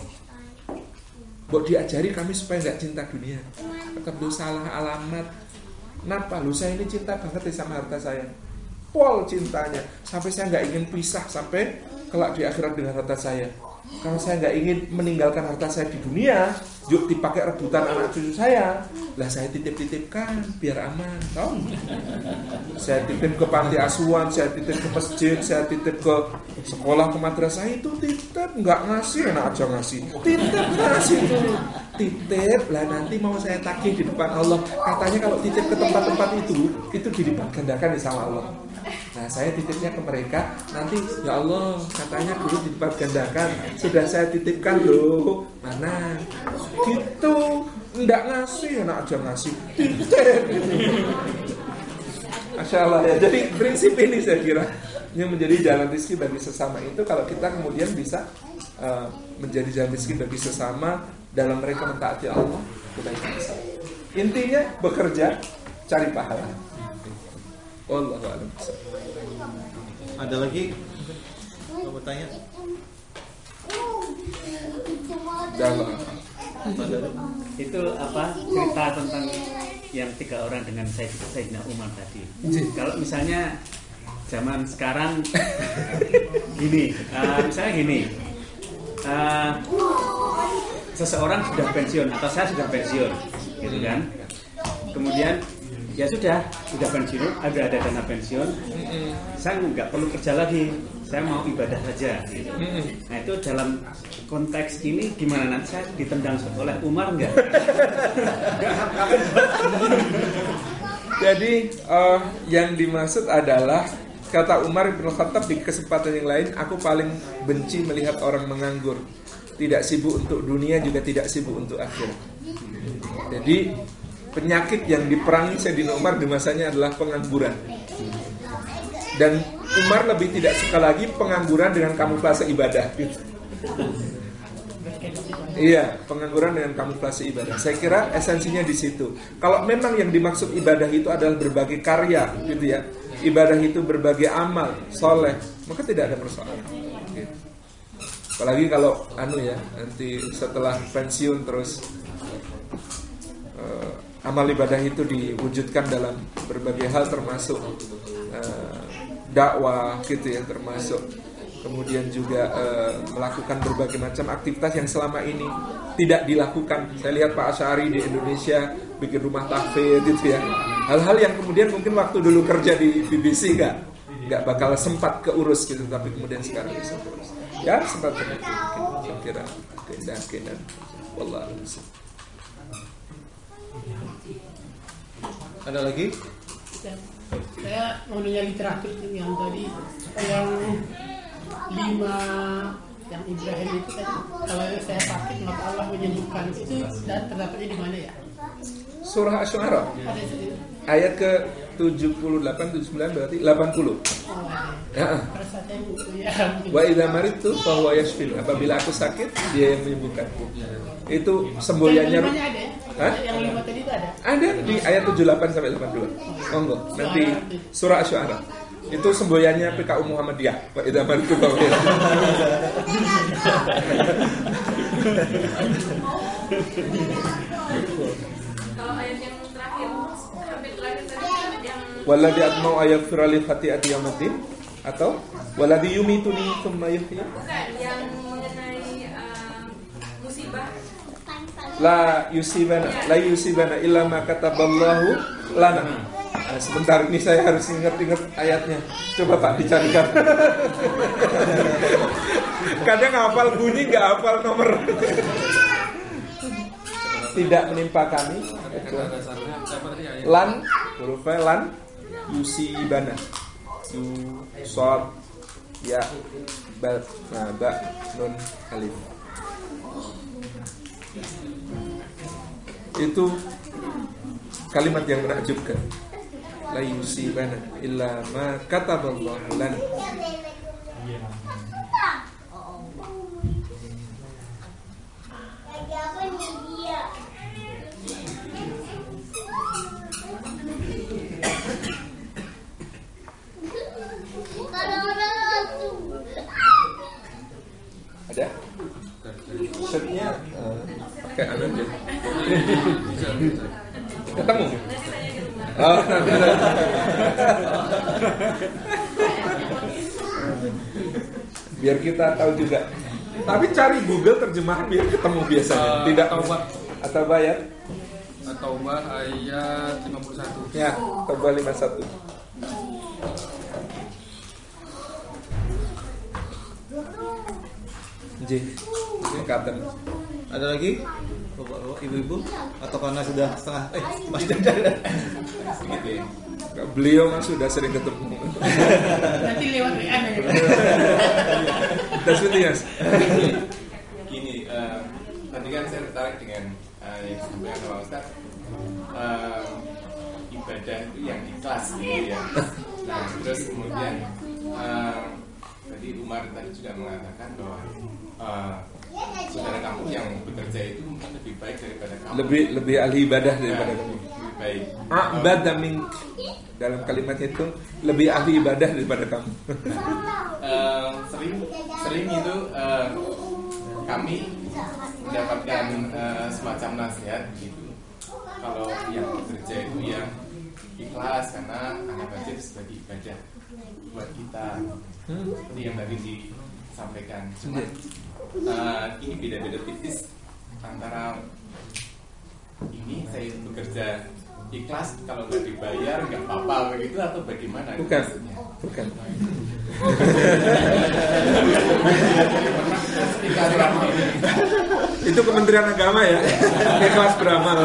Mbok diajari kami supaya gak cinta dunia. Kata beliau salah alamat. Kenapa? Lu saya ini cinta banget sama harta saya. Pol cintanya. Sampai saya gak ingin pisah sampai kelak di akhirat dengan harta saya. Karena saya gak ingin meninggalkan harta saya di dunia. Yuk dipakai rebutan anak cucu saya. Lah saya titip-titipkan biar aman. Tahu? Saya titip ke panti asuhan, saya titip ke masjid, saya titip ke sekolah, ke madrasah. Itu titip, nggak ngasih, enak aja ngasih. Titip ngasih dulu. Titip lah nanti mau saya tagih di depan Allah. Katanya kalau titip ke tempat-tempat itu dilipat gandakan sama Allah. Nah saya titipnya ke mereka. Nanti ya Allah katanya dulu dilipat gandakan. Sudah saya titipkan loh. Mana? Gitu. Nggak ngasih, enak aja ngasih. Titip gitu. Masya Allah ya. Jadi prinsip ini saya kira yang menjadi jalan rezeki bagi sesama itu, kalau kita kemudian bisa menjadi jalan rezeki bagi sesama dalam mereka mentaati Allah, kebaikan besar. Intinya bekerja, cari pahala. Wallahu a'lam. Ada lagi? Mau bertanya? Dalam itu apa cerita tentang yang 3 orang dengan Sayyidina Umar tadi. Kalau misalnya zaman sekarang gini, misalnya gini, seseorang sudah pensiun atau saya sudah pensiun, gitu kan? Kemudian ya sudah pensiun, ada dana pensiun, saya nggak perlu kerja lagi, saya mau ibadah saja. Gitu. Nah itu dalam konteks ini gimana, nanti saya ditendang oleh Umar nggak? Jadi yang dimaksud adalah kata Umar bin Khattab di kesempatan yang lain, aku paling benci melihat orang menganggur, tidak sibuk untuk dunia juga tidak sibuk untuk akhirat. Jadi penyakit yang diperangi Sayyidina Umar di masanya adalah pengangguran. Dan Umar lebih tidak suka lagi pengangguran dengan kamuflase ibadah gitu. Iya, pengangguran dengan kamuflase ibadah. Saya kira esensinya di situ. Kalau memang yang dimaksud ibadah itu adalah berbagai karya gitu ya, ibadah itu berbagai amal soleh, maka tidak ada persoalan gitu. Apalagi kalau nanti setelah pensiun terus amal ibadah itu diwujudkan dalam berbagai hal, termasuk dakwah gitu ya, termasuk kemudian juga melakukan berbagai macam aktivitas yang selama ini tidak dilakukan. Saya lihat Pak Asy'ari di Indonesia bikin rumah tahfidz gitu ya, hal-hal yang kemudian mungkin waktu dulu kerja di BBC nggak bakal sempat keurus gitu, tapi kemudian sekarang bisa keurus. Ya sempat mungkin saya kira keindahan. Wallahu a'lam. Ada lagi? Saya mau nanya literatur yang tadi, yang 5 yang Ibrahim itu tadi, kalau saya sakit maka Allah menyembuhkan, itu dan terdapatnya di mana ya? surah Asy-Syu'ara. Ada situ. Ayat ke 78, 79 berarti 80. Oh, ada. Ya. Perasaan itu ya. Wa idza maridtu fa huwa yashfin. Apabila aku sakit, dia yang menyembuhkanku. Itu semboyannya. Yang limanya ada ya? Hah? Yang 5 tadi itu ada. Ada di ayat 78 sampai 82. Monggo, nanti surah Asy-Syu'ara. Itu semboyannya PKU Muhammadiyah. Wa idza maridtu fa huwa yashfin. Kalau ayat yang terakhir, hampir terakhir tadi yang Walladzi atma'u ayaghfira li khati'ati yaumiddin atau walladzi yumituni tsumma yuhyi. bukan yang mengenai musibah. La yusibana illa ma kataballahu lana. Nah, sebentar ini saya harus ingat-ingat ayatnya. Coba Pak dicarikan. Kadang hafal bunyi nggak hafal nomor. Tidak menimpa kami. Lan, hurufnya lan, yusibana. Sod, ya, ba, nun, alif. Itu kalimat yang menakjubkan. La yusibana illa ma kataballahu lana. Ada? Setnya pakai anu aja. Ketemu? Oh, biar kita tahu juga. Tapi cari Google terjemahan biar ketemu biasanya. Tidak Taubah. atau bayar? Taubah ayat 51. Ya, Taubah 51. J. Katen. Ada lagi? Bapak-bapak, ibu-ibu? Atau karena sudah setengah? Masih ada. Gitu ya. Beliau kan sudah sering ketemu. Nanti lewat WA ya. Das ya. Gini, tadi kan saya tertarik dengan yang disampaikan Pak Ustaz, ibadah itu yang ikhlas gitu ya. Nah, terus kemudian tadi Umar tadi juga mengatakan bahwa saudara kamu yang bekerja itu mungkin lebih baik daripada kamu. Lebih ahli ibadah daripada kamu. Lebih baik. A'bada mink. Dalam kalimat itu lebih ahli ibadah daripada kamu. Sering itu kami mendapatkan semacam nasihat gitu. Kalau yang bekerja itu yang ikhlas karena anak wajib sebagai ibadah buat kita. Seperti yang tadi disampaikan. Cuma ini beda-beda tipis antara ini saya bekerja ikhlas kalau nggak dibayar nggak apa-apa begitu atau bagaimana? Bukan. Itu Kementerian Agama ya. Ikhlas beramal.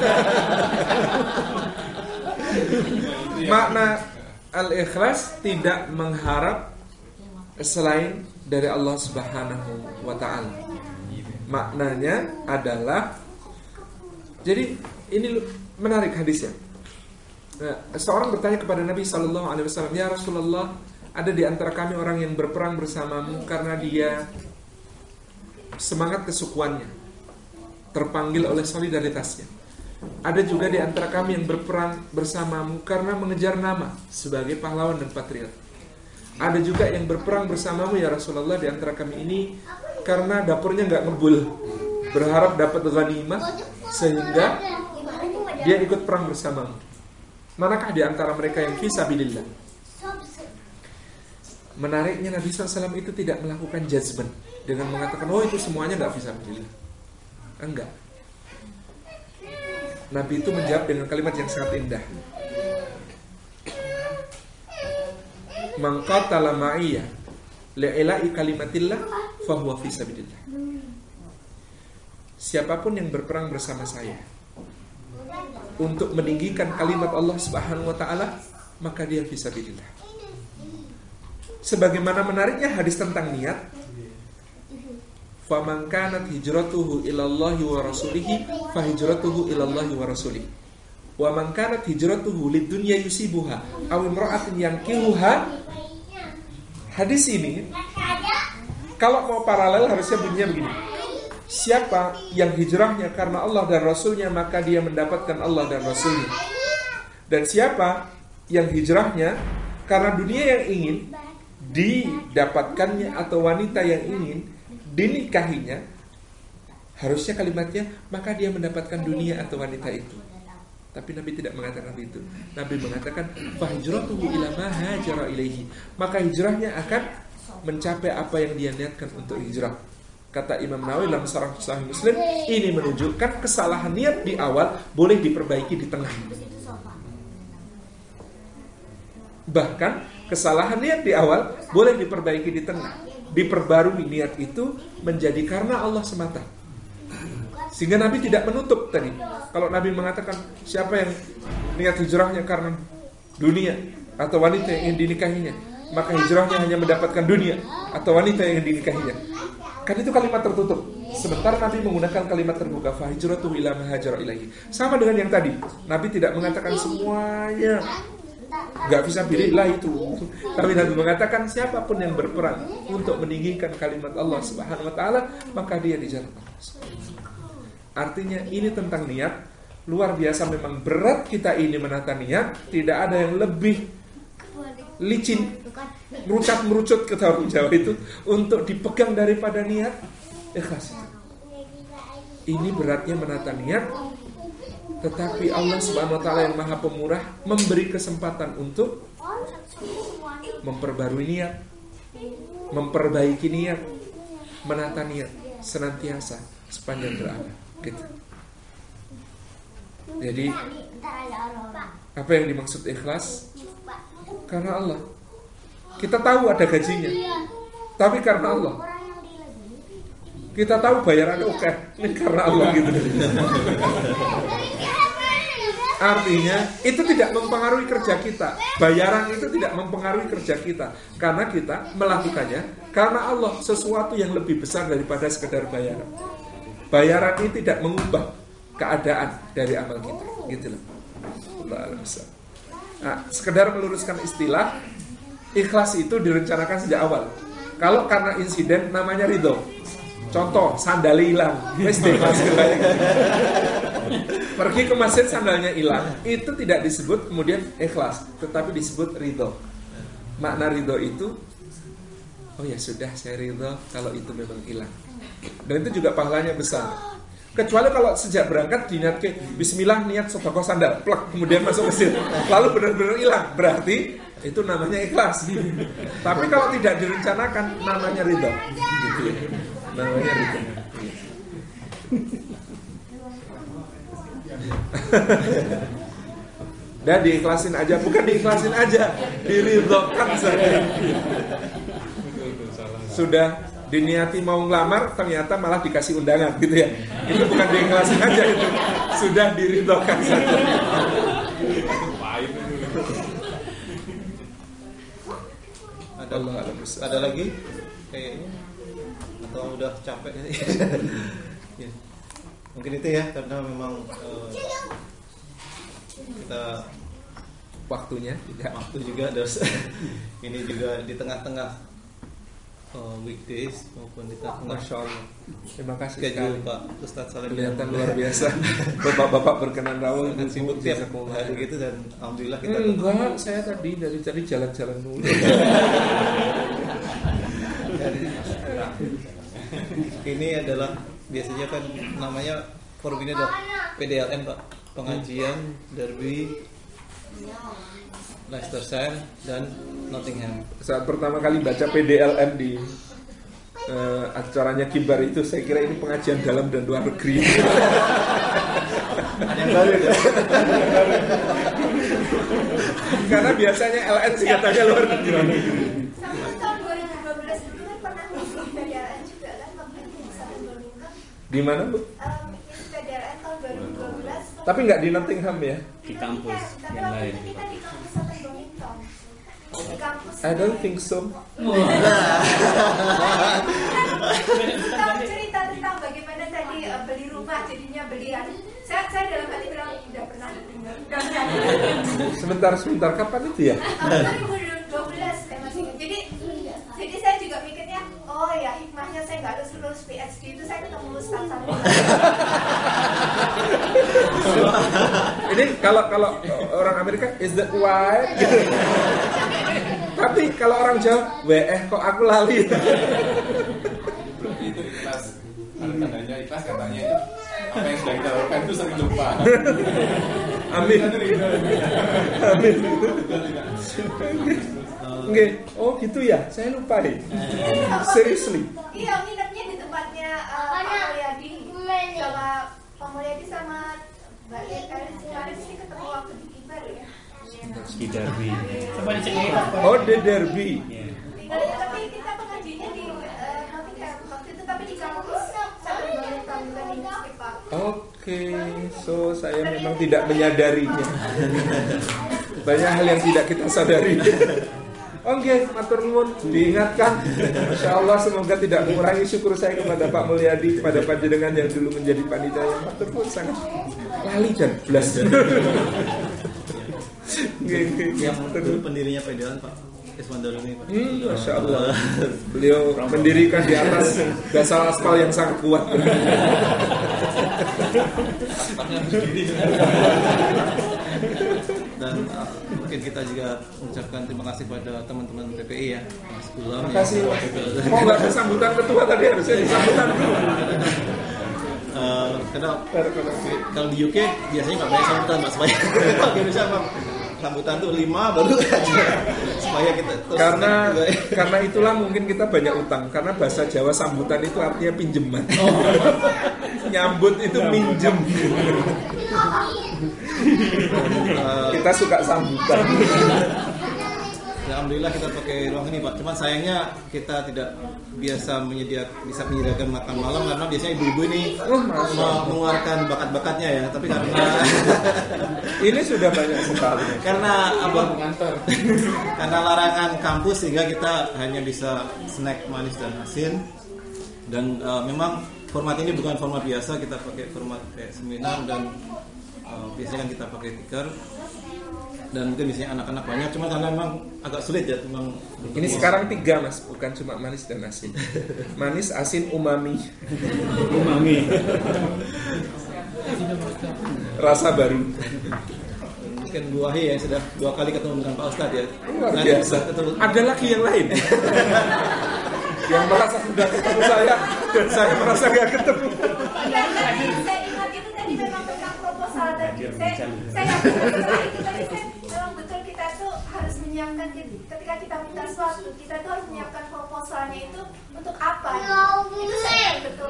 Makna al-ikhlas tidak mengharap selain dari Allah Subhanahu wa ta'ala. Maknanya adalah, jadi ini menarik hadisnya. Seorang bertanya kepada Nabi SAW, ya Rasulullah, ada di antara kami orang yang berperang bersamamu karena dia semangat kesukuannya, terpanggil oleh solidaritasnya. Ada juga di antara kami yang berperang bersamamu karena mengejar nama sebagai pahlawan dan patriot. Ada juga yang berperang bersamamu ya Rasulullah di antara kami ini karena dapurnya nggak ngebul, berharap dapat ghanimah sehingga dia ikut perang bersamamu. Manakah di antara mereka yang fisabilillah? Menariknya Nabi SAW itu tidak melakukan judgement dengan mengatakan oh itu semuanya nggak fisabilillah. Enggak. Nabi itu menjawab dengan kalimat yang sangat indah. Man qatala ma'iyya li'ila'i kalimatillah fahuwa fi sabilillah. Siapapun yang berperang bersama saya untuk meninggikan kalimat Allah Subhanahu wa taala, maka dia fi sabilillah. Sebagaimana menariknya hadis tentang niat, faman kanat hijratuhu ilallahi wa rasulihi fa hijratuhu ilallahi wa rasulihi. Wa man kanat hijratuhu lidunya yusibuha aw imra'atin yankihuha. Hadis ini kalau mau paralel harusnya bunyinya begini. Siapa yang hijrahnya karena Allah dan Rasulnya, maka dia mendapatkan Allah dan Rasulnya. Dan siapa yang hijrahnya karena dunia yang ingin didapatkannya atau wanita yang ingin dinikahinya, harusnya kalimatnya maka dia mendapatkan dunia atau wanita itu. Tapi Nabi tidak mengatakan itu. Nabi mengatakan fahijratuhu ila ma hajara ilaihi, maka hijrahnya akan mencapai apa yang dia niatkan untuk hijrah. Kata Imam Nawawi dalam Syarah Sahih Muslim, ini menunjukkan kesalahan niat di awal boleh diperbaiki di tengah. Bahkan kesalahan niat di awal boleh diperbaiki di tengah. Diperbarui niat itu menjadi karena Allah semata. Sehingga Nabi tidak menutup tadi. Kalau Nabi mengatakan siapa yang niat hijrahnya karena dunia atau wanita yang ingin dinikahinya, maka hijrahnya hanya mendapatkan dunia atau wanita yang ingin dinikahinya. Kan itu kalimat tertutup. Sementara Nabi menggunakan kalimat terbuka, fa hijratuhu ila ma hajara ilaihi. Sama dengan yang tadi. Nabi tidak mengatakan semuanya gak bisa pilihlah itu. Tapi Nabi mengatakan siapapun yang berperan untuk meninggikan kalimat Allah Subhanahu wa taala, maka dia dijalan Allah. Artinya ini tentang niat. Luar biasa memang berat kita ini menata niat. Tidak ada yang lebih licin, merucut kata orang Jawa itu, untuk dipegang daripada niat. Ikhlas. Ini beratnya menata niat. Tetapi Allah Subhanahu wa taala yang Maha Pemurah memberi kesempatan untuk memperbarui niat, memperbaiki niat, menata niat senantiasa sepanjang berabad. Gitu. Jadi apa yang dimaksud ikhlas? Karena Allah. Kita tahu ada gajinya, tapi karena Allah. Kita tahu bayarannya oke, ini karena Allah gitu. Artinya itu tidak mempengaruhi kerja kita. Bayaran itu tidak mempengaruhi kerja kita, karena kita melakukannya karena Allah, sesuatu yang lebih besar daripada sekedar bayaran. Bayaran ini tidak mengubah keadaan dari amal kita, gitu loh. Nah, sekedar meluruskan istilah, ikhlas itu direncanakan sejak awal. Kalau karena insiden namanya ridho. Contoh, sandal hilang, pergi ke masjid sandalnya hilang, itu tidak disebut kemudian ikhlas, tetapi disebut ridho. Makna ridho itu, oh ya sudah, saya ridho kalau itu memang hilang. Dan itu juga pahalanya besar. Kecuali kalau sejak berangkat diniat ke bismillah, niat sedekah sandal, plak, kemudian masuk masjid, lalu benar-benar hilang, berarti itu namanya ikhlas. Tapi kalau tidak direncanakan, namanya ridho. Gitu ya. Namanya ridho. Dan diikhlasin aja, bukan diikhlasin aja, diridhokan saja. Sudah diniati mau ngelamar, ternyata malah dikasih undangan gitu ya. Itu bukan diikhlasin aja, itu sudah diridhokan saja. Ada lagi kayaknya, atau udah capek ya. Mungkin itu ya, karena memang kita waktunya waktu juga terus ini juga di tengah-tengah weekdays maupun di tengah. Masya Allah. Terima kasih sekali Pak Ustadz Salim, kelihatan luar biasa. Bapak-bapak berkenan rawuh sibuk tiap hari gitu, dan alhamdulillah kita enggak, saya tadi dari jalan-jalan dulu. Ini adalah biasanya kan namanya forum ini adalah PDLN Pak, pengajian derby Leicester dan Nottingham. Saat pertama kali baca PDLN di acaranya Kibar itu, saya kira ini pengajian dalam dan luar negeri. Ada yang baru ya? Karena biasanya LN singkatannya luar negeri. Sama tahun 2012 itu kan pernah ngisi PDLN juga kan, waktu itu bisa Birmingham. Di mana, Bu? PDLN tahun 2012. Tapi nggak di Nottingham ya? Di kampus yang lain. Kita di kampus Birmingham. Di kampus. I don't think so. Kita cerita tentang bagaimana tadi beli rumah, jadinya beli Saya dalam hati bilang udah pernah dengar. Sebentar, kapan itu ya? 2012 saya masih ingat. Jadi saya juga mikirnya, oh ya hikmahnya saya nggak lulus PhD itu saya ketemu Ustaz Samuel. Ini kalau orang Amerika is that why? Gitu. Tapi kalau orang Jawa, kok aku lali. Itu ikhlas. Tandanya ikhlas katanya itu apa yang sudah kita lakukan itu sering lupa. Amin. Amin. Oke, oh gitu ya, saya lupa ya. Seriously. Iya, nginepnya di tempatnya Pak Mulyadi. Sama Pak Mulyadi sama Mbak Elis sih ketemu waktu di Kibar ya. Di Derby. Coba dicek. Oh, the Derby. Tapi kita pengajiannya di waktu itu tapi di kampus sampai bangun panggilan ini Pak. Oke, so saya memang tidak menyadarinya. Banyak hal yang tidak kita sadari. Oke, matur nuwun, diingatkan. Masya Allah, semoga tidak mengurangi syukur saya kepada Pak Mulyadi, kepada panjenengan yang dulu menjadi panitia yang matur nuwun sangat lali dan belas. Yang dulu pendirinya PDL Pak Iswandaruni Pak. Masya Allah, beliau mendirikan di atas dasar aspal yang sangat kuat. Dan mungkin kita juga mengucapkan terima kasih pada teman-teman PPI ya, Mas Gulam. Terima kasih. Kok nggak ada sambutan ketua tadi, harusnya disambutan dulu. Karena kalau di UK biasanya nggak banyak sambutan Mas, supaya kalau di Indonesia Pak sambutan tuh 5 baru aja supaya kita terus karena itulah mungkin kita banyak utang, karena bahasa Jawa sambutan itu artinya pinjeman. Nyambut itu minjem. Kita suka sambutan. Alhamdulillah kita pakai ruang ini Pak. Cuman sayangnya kita tidak bisa menyediakan makan malam karena biasanya ibu-ibu ini mengeluarkan bakat-bakatnya ya. Tapi karena ini sudah banyak sekali. Karena karena larangan kampus sehingga kita hanya bisa snack manis dan asin. Dan memang format ini bukan format biasa, kita pakai format kayak seminar dan biasanya kan kita pakai tiker. Dan mungkin biasanya anak-anak banyak, cuma karena memang agak sulit ya memang. Ini sekarang 3 Mas, bukan cuma manis dan asin. Manis, asin, umami. Rasa baru. Mungkin Bu Wahyu yang sudah 2 kali ketemu dengan Pak Ustadz ya. Luar biasa. Ada lagi yang lain yang merasa sudah ketemu saya dan saya merasa gak ketemu. Saya ingat itu tadi memang tentang proposal tadi. Saya setelah itu tadi memang betul kita tuh harus menyiapkan ketika kita minta sesuatu, kita tuh harus menyiapkan proposalnya itu untuk apa? Itu saya betul.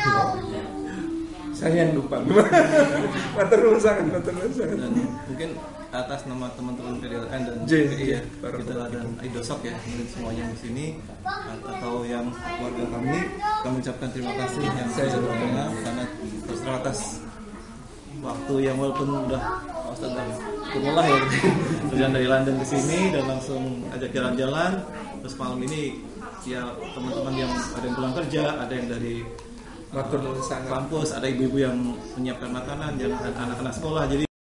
Saya yang lupa. Matur nuwun sangat. Dan mungkin atas nama teman-teman PDLN dan PPI kita dan Idosok ya, mungkin semuanya di sini atau yang keluarga kami ucapkan terima kasih yang saya sebelumnya karena terus atas waktu yang walaupun udah Ustaz lah ya perjalanan dari London ke sini dan langsung ajak jalan-jalan, terus malam ini ya teman-teman yang ada yang pulang kerja, ada yang dari kampus, ada ibu-ibu yang menyiapkan makanan, dan anak-anak sekolah, jadi